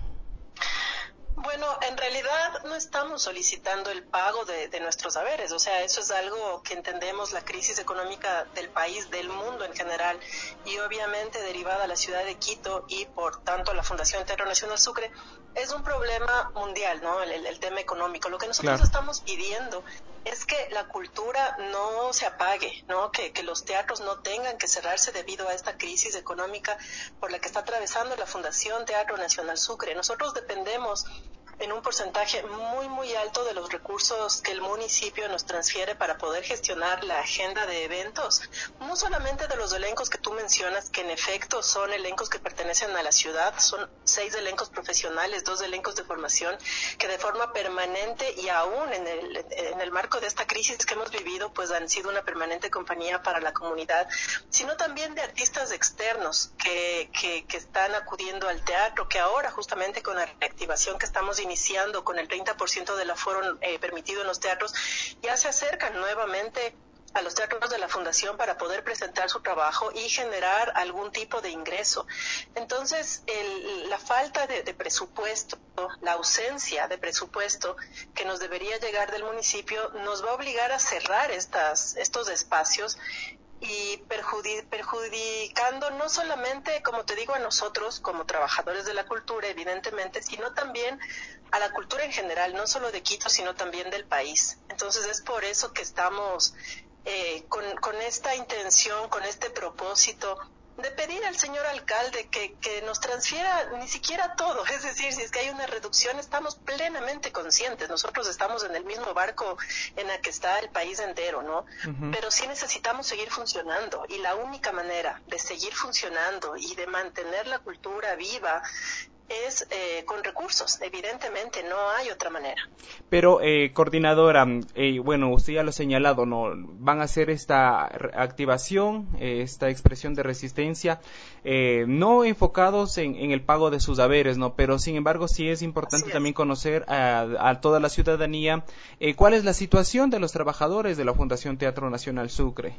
Bueno, en realidad no estamos solicitando el pago de nuestros haberes, o sea, eso es algo que entendemos, la crisis económica del país, del mundo en general, y obviamente derivada a la ciudad de Quito y por tanto la Fundación Teatro Nacional Sucre, es un problema mundial, ¿no? El tema económico. Lo que nosotros estamos pidiendo es que la cultura no se apague, ¿no? Que los teatros no tengan que cerrarse debido a esta crisis económica por la que está atravesando la Fundación Teatro Nacional Sucre. Nosotros dependemos en un porcentaje muy muy alto de los recursos que el municipio nos transfiere para poder gestionar la agenda de eventos, no solamente de los elencos que tú mencionas, que en efecto son elencos que pertenecen a la ciudad, son 6 elencos profesionales, 2 elencos de formación, que de forma permanente y aún en el marco de esta crisis que hemos vivido, pues han sido una permanente compañía para la comunidad, sino también de artistas externos que están acudiendo al teatro, que ahora justamente con la reactivación que estamos iniciando con el 30% del aforo permitido en los teatros, ya se acercan nuevamente a los teatros de la Fundación para poder presentar su trabajo y generar algún tipo de ingreso. Entonces, la falta de presupuesto, la ausencia de presupuesto que nos debería llegar del municipio nos va a obligar a cerrar estos espacios y perjudicando no solamente, como te digo, a nosotros como trabajadores de la cultura, evidentemente, sino también a la cultura en general, no solo de Quito, sino también del país. Entonces es por eso que estamos con esta intención, con este propósito de pedir al señor alcalde que nos transfiera ni siquiera todo, es decir, si es que hay una reducción, estamos plenamente conscientes, nosotros estamos en el mismo barco en el que está el país entero, ¿no? Uh-huh. Pero sí necesitamos seguir funcionando, y la única manera de seguir funcionando y de mantener la cultura viva es con recursos, evidentemente, no hay otra manera. Pero, coordinadora, bueno, usted ya lo ha señalado, ¿no? Van a hacer esta activación, esta expresión de resistencia, no enfocados en el pago de sus haberes, ¿no? Pero, sin embargo, sí es importante también conocer a toda la ciudadanía cuál es la situación de los trabajadores de la Fundación Teatro Nacional Sucre.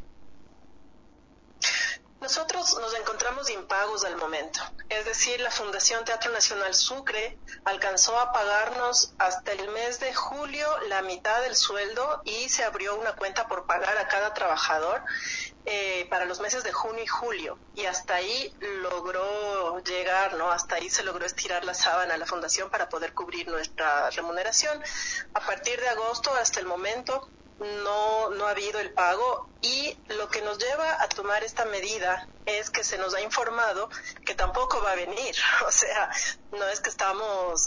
Nosotros nos encontramos impagos al momento, es decir, la Fundación Teatro Nacional Sucre alcanzó a pagarnos hasta el mes de julio la mitad del sueldo y se abrió una cuenta por pagar a cada trabajador para los meses de junio y julio, y hasta ahí logró llegar, ¿no? Hasta ahí se logró estirar la sábana a la Fundación para poder cubrir nuestra remuneración. A partir de agosto hasta el momento no ha habido el pago, y lo que nos lleva a tomar esta medida es que se nos ha informado que tampoco va a venir. O sea, no es que estamos,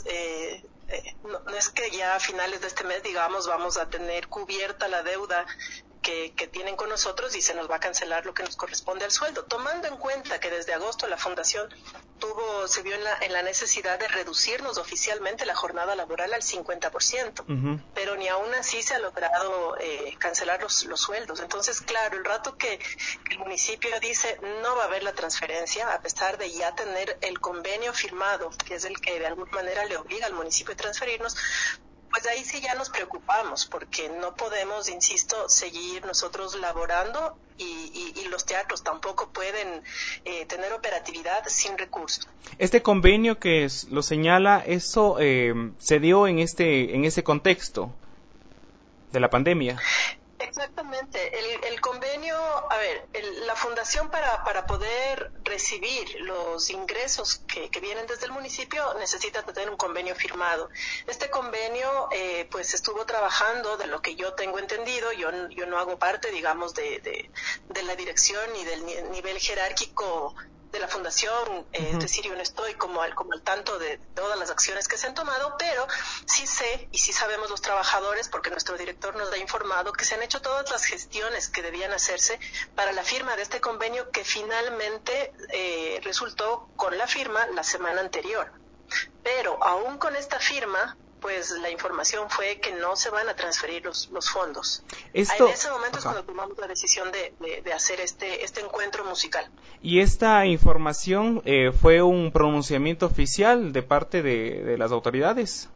no es que ya a finales de este mes, digamos, vamos a tener cubierta la deuda que tienen con nosotros y se nos va a cancelar lo que nos corresponde al sueldo, tomando en cuenta que desde agosto la Fundación se vio en la necesidad de reducirnos oficialmente la jornada laboral al 50%, uh-huh. Pero ni aún así se ha logrado cancelar los sueldos. Entonces, claro, el rato que el municipio dice no va a haber la transferencia, a pesar de ya tener el convenio firmado, que es el que de alguna manera le obliga al municipio a transferirnos, pues ahí sí ya nos preocupamos, porque no podemos, insisto, seguir nosotros laborando y los teatros tampoco pueden tener operatividad sin recursos. Este convenio que lo señala, eso se dio en ese contexto de la pandemia. Exactamente. El convenio, a ver, la fundación para poder recibir los ingresos que vienen desde el municipio necesita tener un convenio firmado. Este convenio pues estuvo trabajando, de lo que yo tengo entendido, yo no hago parte, digamos, de la dirección ni del nivel jerárquico de la fundación, es decir, yo no estoy como al tanto de todas las acciones que se han tomado, pero sí sé y sí sabemos los trabajadores, porque nuestro director nos ha informado que se han hecho todas las gestiones que debían hacerse para la firma de este convenio, que finalmente resultó con la firma la semana anterior. Pero aún con esta firma, pues la información fue que no se van a transferir los fondos. En ese momento es cuando tomamos la decisión de hacer este encuentro musical. ¿Y esta información fue un pronunciamiento oficial de parte de las autoridades?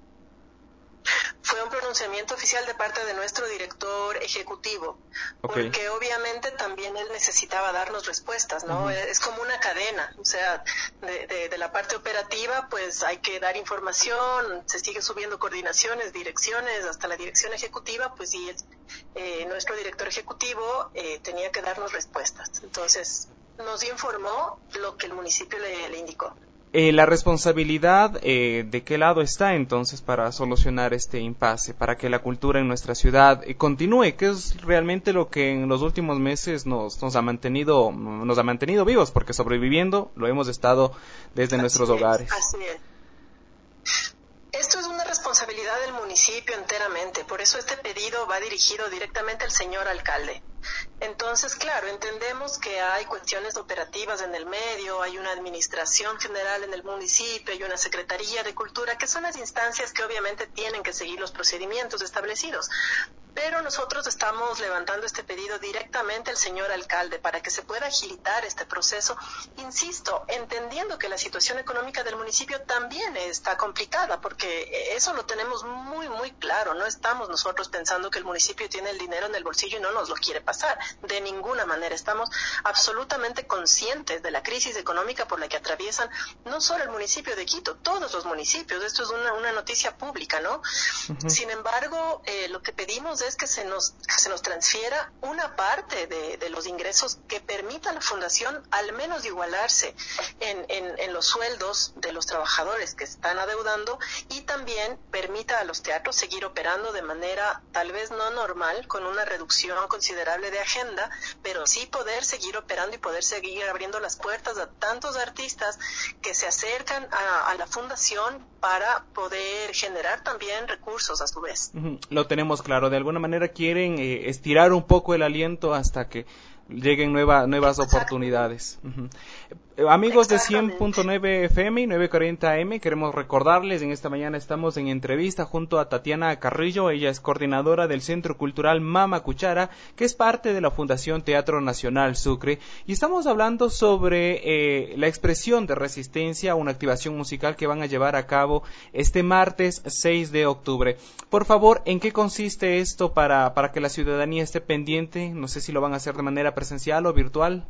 Fue un pronunciamiento oficial de parte de nuestro director ejecutivo, porque obviamente también él necesitaba darnos respuestas, ¿no? Uh-huh. Es como una cadena, o sea, de la parte operativa, pues hay que dar información, se sigue subiendo coordinaciones, direcciones, hasta la dirección ejecutiva, pues y nuestro director ejecutivo tenía que darnos respuestas. Entonces, nos informó lo que el municipio le indicó. La responsabilidad, ¿de qué lado está entonces para solucionar este impasse, para que la cultura en nuestra ciudad continúe, que es realmente lo que en los últimos meses nos ha mantenido vivos, porque sobreviviendo lo hemos estado desde nuestros hogares? Así es. Esto es una responsabilidad del municipio enteramente, por eso este pedido va dirigido directamente al señor alcalde. Entonces, claro, entendemos que hay cuestiones operativas en el medio, hay una administración general en el municipio, hay una secretaría de cultura, que son las instancias que obviamente tienen que seguir los procedimientos establecidos. Pero nosotros estamos levantando este pedido directamente al señor alcalde para que se pueda agilitar este proceso, insisto, entendiendo que la situación económica del municipio también está complicada, porque eso lo tenemos muy, muy claro. No estamos nosotros pensando que el municipio tiene el dinero en el bolsillo y no nos lo quiere pasar. De ninguna manera. Estamos absolutamente conscientes de la crisis económica por la que atraviesan no solo el municipio de Quito, todos los municipios. Esto es una noticia pública, ¿no? Uh-huh. Sin embargo, lo que pedimos es que se nos transfiera una parte de los ingresos que permita a la fundación al menos igualarse en los sueldos de los trabajadores que están adeudando, y también permita a los teatros seguir operando de manera tal vez no normal, con una reducción considerable de agenda, pero sí poder seguir operando y poder seguir abriendo las puertas a tantos artistas que se acercan a la fundación para poder generar también recursos a su vez. Lo tenemos claro. De alguna manera quieren estirar un poco el aliento hasta que lleguen nuevas oportunidades. Amigos de 100.9 FM y 940 AM, queremos recordarles, en esta mañana estamos en entrevista junto a Tatiana Carrillo. Ella es coordinadora del Centro Cultural Mama Cuchara, que es parte de la Fundación Teatro Nacional Sucre, y estamos hablando sobre la expresión de resistencia, una activación musical que van a llevar a cabo este martes 6 de octubre. Por favor, ¿en qué consiste esto para que la ciudadanía esté pendiente? No sé si lo van a hacer de manera presencial o virtual.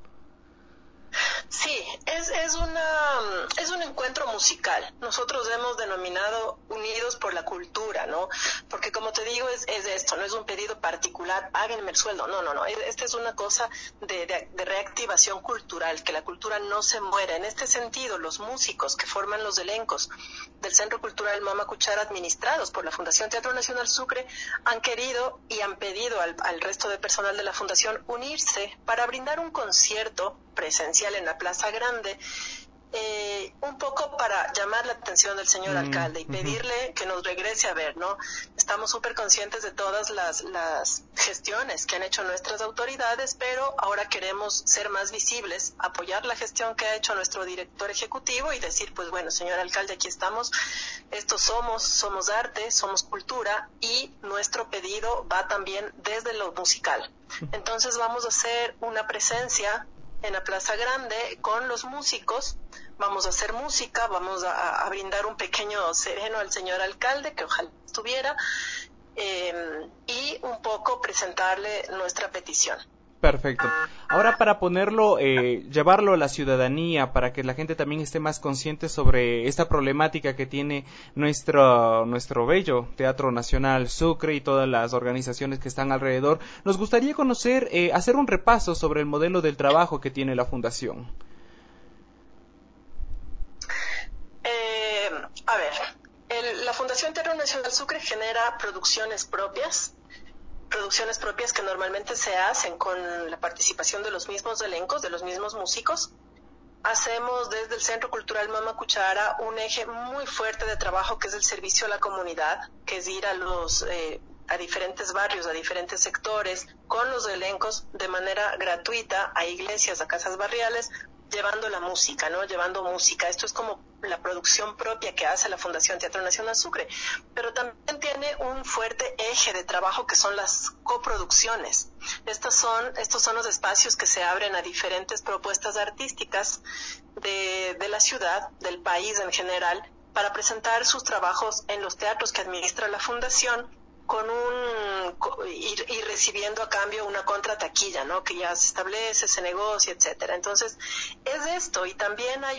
Sí, es un encuentro musical. Nosotros hemos denominado Unidos por la Cultura, ¿no? Porque como te digo, es esto, no es un pedido particular, háganme el sueldo, no. Esta es una cosa de reactivación cultural, que la cultura no se muera. En este sentido, los músicos que forman los elencos del Centro Cultural Mama Cuchara, administrados por la Fundación Teatro Nacional Sucre, han querido y han pedido al resto de personal de la Fundación unirse para brindar un concierto presencial en la Plaza Grande, un poco para llamar la atención del señor alcalde y pedirle que nos regrese a ver, ¿no? Estamos súper conscientes de todas las gestiones que han hecho nuestras autoridades, pero ahora queremos ser más visibles, apoyar la gestión que ha hecho nuestro director ejecutivo y decir, pues bueno, señor alcalde, aquí estamos, estos somos arte, somos cultura, y nuestro pedido va también desde lo musical. Entonces vamos a hacer una presencia en la Plaza Grande con los músicos, vamos a hacer música, vamos a brindar un pequeño sereno al señor alcalde, que ojalá estuviera, y un poco presentarle nuestra petición. Perfecto. Ahora, para ponerlo, llevarlo a la ciudadanía, para que la gente también esté más consciente sobre esta problemática que tiene nuestro bello Teatro Nacional Sucre y todas las organizaciones que están alrededor, nos gustaría conocer, hacer un repaso sobre el modelo del trabajo que tiene la Fundación. La Fundación Teatro Nacional Sucre genera producciones propias que normalmente se hacen con la participación de los mismos elencos, de los mismos músicos. Hacemos desde el Centro Cultural Mama Cuchara un eje muy fuerte de trabajo, que es el servicio a la comunidad, que es ir a diferentes barrios, a diferentes sectores, con los elencos de manera gratuita, a iglesias, a casas barriales, llevando la música, ¿no? Llevando música. Esto es como la producción propia que hace la Fundación Teatro Nacional Sucre, pero también tiene un fuerte eje de trabajo que son las coproducciones. Estos son los espacios que se abren a diferentes propuestas artísticas de la ciudad, del país en general, para presentar sus trabajos en los teatros que administra la Fundación, y recibiendo a cambio una contrataquilla, ¿no? Que ya se establece, se negocia, etcétera. Entonces, es esto, y también hay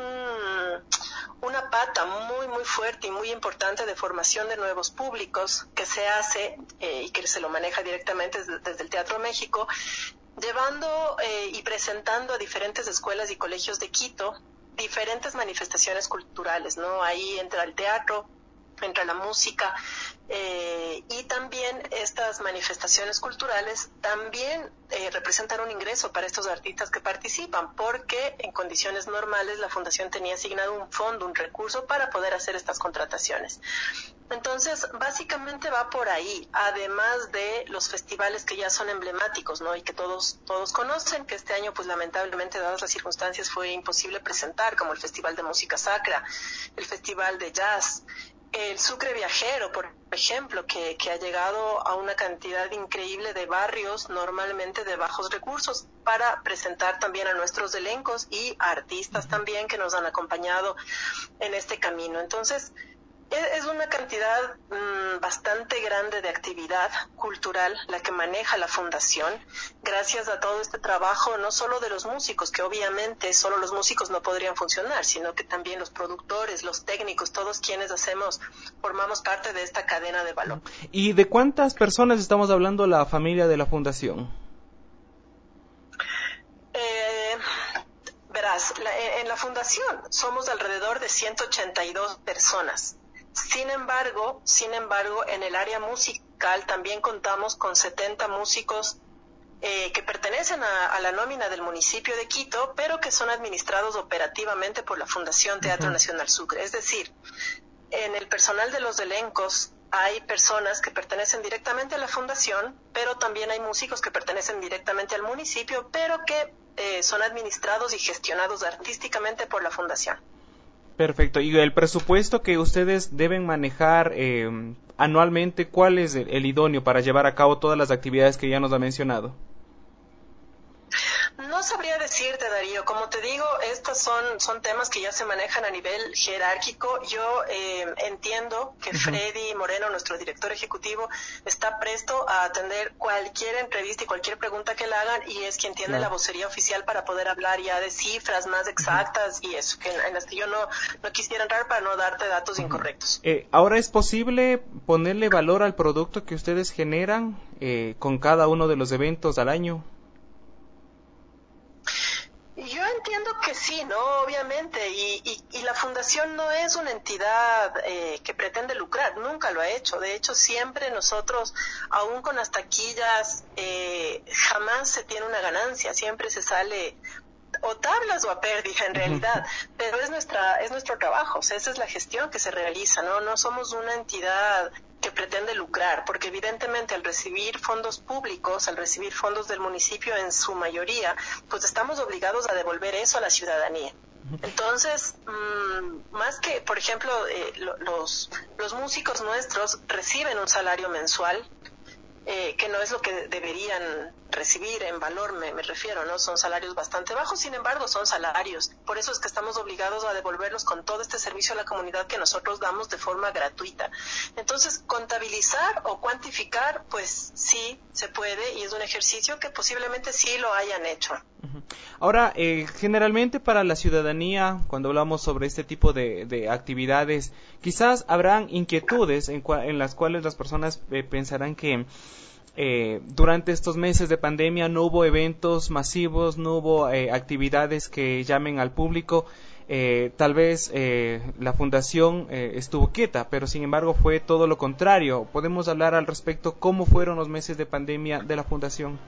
una pata muy, muy fuerte y muy importante de formación de nuevos públicos que se hace y que se lo maneja directamente desde el Teatro México, llevando y presentando a diferentes escuelas y colegios de Quito diferentes manifestaciones culturales, ¿no? Ahí entra el teatro, entra la música, y también estas manifestaciones culturales también representan un ingreso para estos artistas que participan, porque en condiciones normales la Fundación tenía asignado un fondo, un recurso para poder hacer estas contrataciones. Entonces, básicamente va por ahí, además de los festivales que ya son emblemáticos, ¿no? Y que todos conocen, que este año, pues lamentablemente, dadas las circunstancias, fue imposible presentar, como el Festival de Música Sacra, el Festival de Jazz, el Sucre Viajero, por ejemplo, que ha llegado a una cantidad increíble de barrios, normalmente de bajos recursos, para presentar también a nuestros elencos y a artistas también que nos han acompañado en este camino. Entonces, Es una cantidad bastante grande de actividad cultural la que maneja la fundación, gracias a todo este trabajo, no solo de los músicos, que obviamente solo los músicos no podrían funcionar, sino que también los productores, los técnicos, todos quienes formamos parte de esta cadena de valor. ¿Y de cuántas personas estamos hablando la familia de la fundación? Verás, en la fundación somos alrededor de 182 personas. Sin embargo, en el área musical también contamos con 70 músicos que pertenecen a la nómina del municipio de Quito, pero que son administrados operativamente por la Fundación Teatro Nacional Sucre. Es decir, en el personal de los elencos hay personas que pertenecen directamente a la fundación, pero también hay músicos que pertenecen directamente al municipio, pero que son administrados y gestionados artísticamente por la fundación. Perfecto. ¿Y el presupuesto que ustedes deben manejar anualmente, cuál es el idóneo para llevar a cabo todas las actividades que ya nos ha mencionado? No sabría decirte, Darío. Como te digo, estos son temas que ya se manejan a nivel jerárquico. Yo entiendo que Freddy Moreno, nuestro director ejecutivo, está presto a atender cualquier entrevista y cualquier pregunta que le hagan, y es quien tiene la vocería oficial para poder hablar ya de cifras más exactas y eso, que en las que yo no quisiera entrar para no darte datos incorrectos. ¿Ahora es posible ponerle valor al producto que ustedes generan con cada uno de los eventos al año? Yo entiendo que sí, ¿no? Obviamente, y la fundación no es una entidad que pretende lucrar, nunca lo ha hecho. De hecho, siempre nosotros, aún con las taquillas, jamás se tiene una ganancia, siempre se sale o tablas o a pérdida en realidad, pero es nuestro trabajo, o sea, esa es la gestión que se realiza, ¿no? No somos una entidad que pretende lucrar, porque evidentemente al recibir fondos públicos, al recibir fondos del municipio en su mayoría, pues estamos obligados a devolver eso a la ciudadanía. Entonces, más que, por ejemplo, los músicos nuestros reciben un salario mensual, que no es lo que deberían recibir en valor, me refiero, ¿no? Son salarios bastante bajos, sin embargo, son salarios. Por eso es que estamos obligados a devolverlos con todo este servicio a la comunidad que nosotros damos de forma gratuita. Entonces, contabilizar o cuantificar, pues sí, se puede, y es un ejercicio que posiblemente sí lo hayan hecho. Ahora, generalmente para la ciudadanía, cuando hablamos sobre este tipo de actividades, quizás habrán inquietudes en las cuales las personas pensarán que durante estos meses de pandemia no hubo eventos masivos, no hubo actividades que llamen al público. Tal vez la fundación estuvo quieta, pero sin embargo fue todo lo contrario. ¿Podemos hablar al respecto cómo fueron los meses de pandemia de la fundación?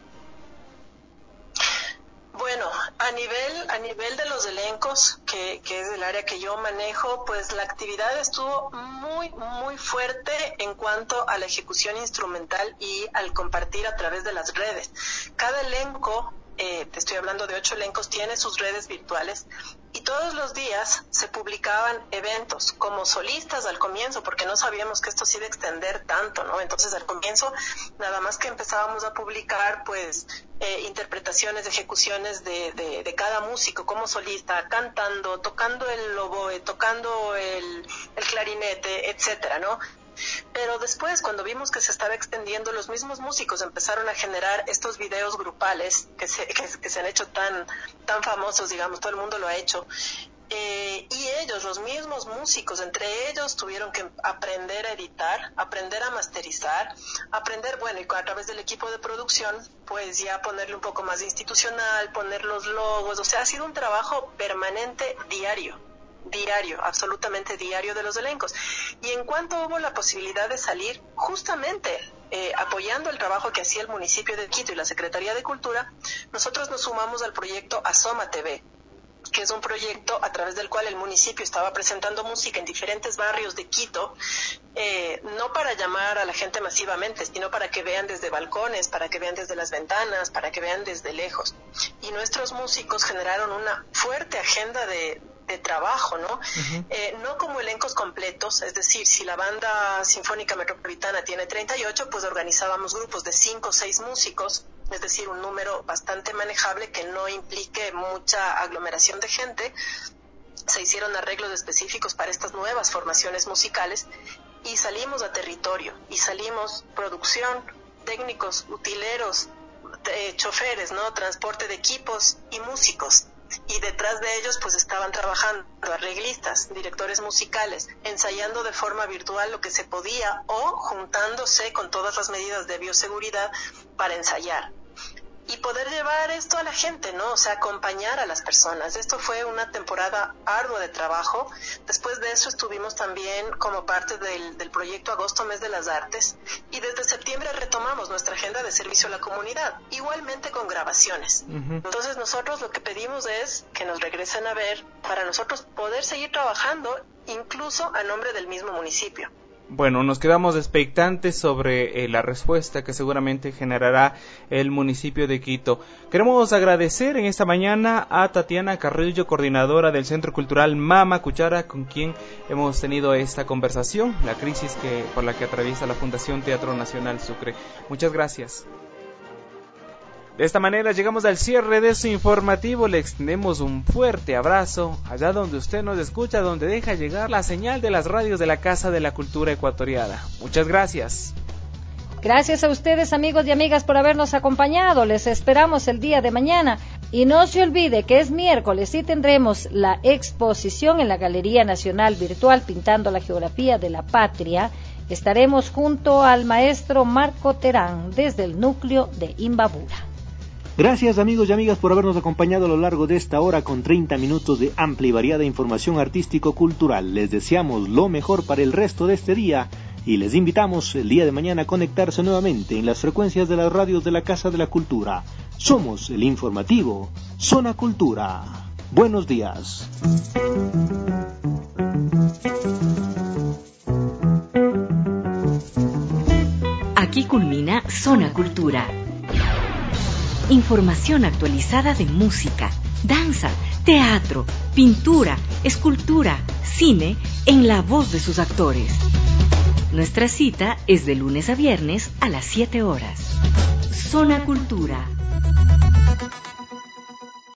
Bueno, a nivel de los elencos, que es el área que yo manejo, pues la actividad estuvo muy fuerte en cuanto a la ejecución instrumental y al compartir a través de las redes. Cada elenco, te estoy hablando de 8 elencos, tiene sus redes virtuales, y todos los días se publicaban eventos como solistas al comienzo, porque no sabíamos que esto se iba a extender tanto, ¿no? Entonces al comienzo nada más que empezábamos a publicar pues interpretaciones, ejecuciones de cada músico como solista, cantando, tocando el oboe, tocando el clarinete, etcétera, ¿no? Pero después, cuando vimos que se estaba extendiendo, los mismos músicos empezaron a generar estos videos grupales que se han hecho tan famosos, digamos, todo el mundo lo ha hecho. Y ellos, los mismos músicos, entre ellos tuvieron que aprender a editar, aprender a masterizar, aprender, bueno, y a través del equipo de producción, pues ya ponerle un poco más institucional, poner los logos, o sea, ha sido un trabajo permanente, diario, absolutamente diario de los elencos. Y en cuanto hubo la posibilidad de salir, justamente apoyando el trabajo que hacía el municipio de Quito y la Secretaría de Cultura, nosotros nos sumamos al proyecto Asoma TV, que es un proyecto a través del cual el municipio estaba presentando música en diferentes barrios de Quito, no para llamar a la gente masivamente, sino para que vean desde balcones, para que vean desde las ventanas, para que vean desde lejos. Y nuestros músicos generaron una fuerte agenda de trabajo, ¿no? No como elencos completos, es decir, si la banda sinfónica metropolitana tiene 38, pues organizábamos grupos de 5 o 6 músicos, es decir, un número bastante manejable que no implique mucha aglomeración de gente, se hicieron arreglos específicos para estas nuevas formaciones musicales y salimos a territorio, y salimos producción, técnicos, utileros, choferes, ¿no? Transporte de equipos y músicos. Y detrás de ellos pues estaban trabajando arreglistas, directores musicales, ensayando de forma virtual lo que se podía o juntándose con todas las medidas de bioseguridad para ensayar. Y poder llevar esto a la gente, ¿no? O sea, acompañar a las personas. Esto fue una temporada ardua de trabajo. Después de eso estuvimos también como parte del proyecto Agosto Mes de las Artes. Y desde septiembre retomamos nuestra agenda de servicio a la comunidad, igualmente con grabaciones. Entonces nosotros lo que pedimos es que nos regresen a ver para nosotros poder seguir trabajando, incluso a nombre del mismo municipio. Bueno, nos quedamos expectantes sobre la respuesta que seguramente generará el municipio de Quito. Queremos agradecer en esta mañana a Tatiana Carrillo, coordinadora del Centro Cultural Mama Cuchara, con quien hemos tenido esta conversación, la crisis por la que atraviesa la Fundación Teatro Nacional Sucre. Muchas gracias. De esta manera llegamos al cierre de su informativo. Le extendemos un fuerte abrazo allá donde usted nos escucha, donde deja llegar la señal de las radios de la Casa de la Cultura Ecuatoriana. Muchas gracias. Gracias a ustedes, amigos y amigas, por habernos acompañado. Les esperamos el día de mañana. Y no se olvide que es miércoles y tendremos la exposición en la Galería Nacional Virtual Pintando la Geografía de la Patria. Estaremos junto al maestro Marco Terán desde el núcleo de Imbabura. Gracias, amigos y amigas, por habernos acompañado a lo largo de esta hora con 30 minutos de amplia y variada información artístico-cultural. Les deseamos lo mejor para el resto de este día y les invitamos el día de mañana a conectarse nuevamente en las frecuencias de las radios de la Casa de la Cultura. Somos el informativo Zona Cultura. Buenos días. Aquí culmina Zona Cultura. Información actualizada de música, danza, teatro, pintura, escultura, cine, en la voz de sus actores. Nuestra cita es de lunes a viernes a las 7 horas. Zona Cultura.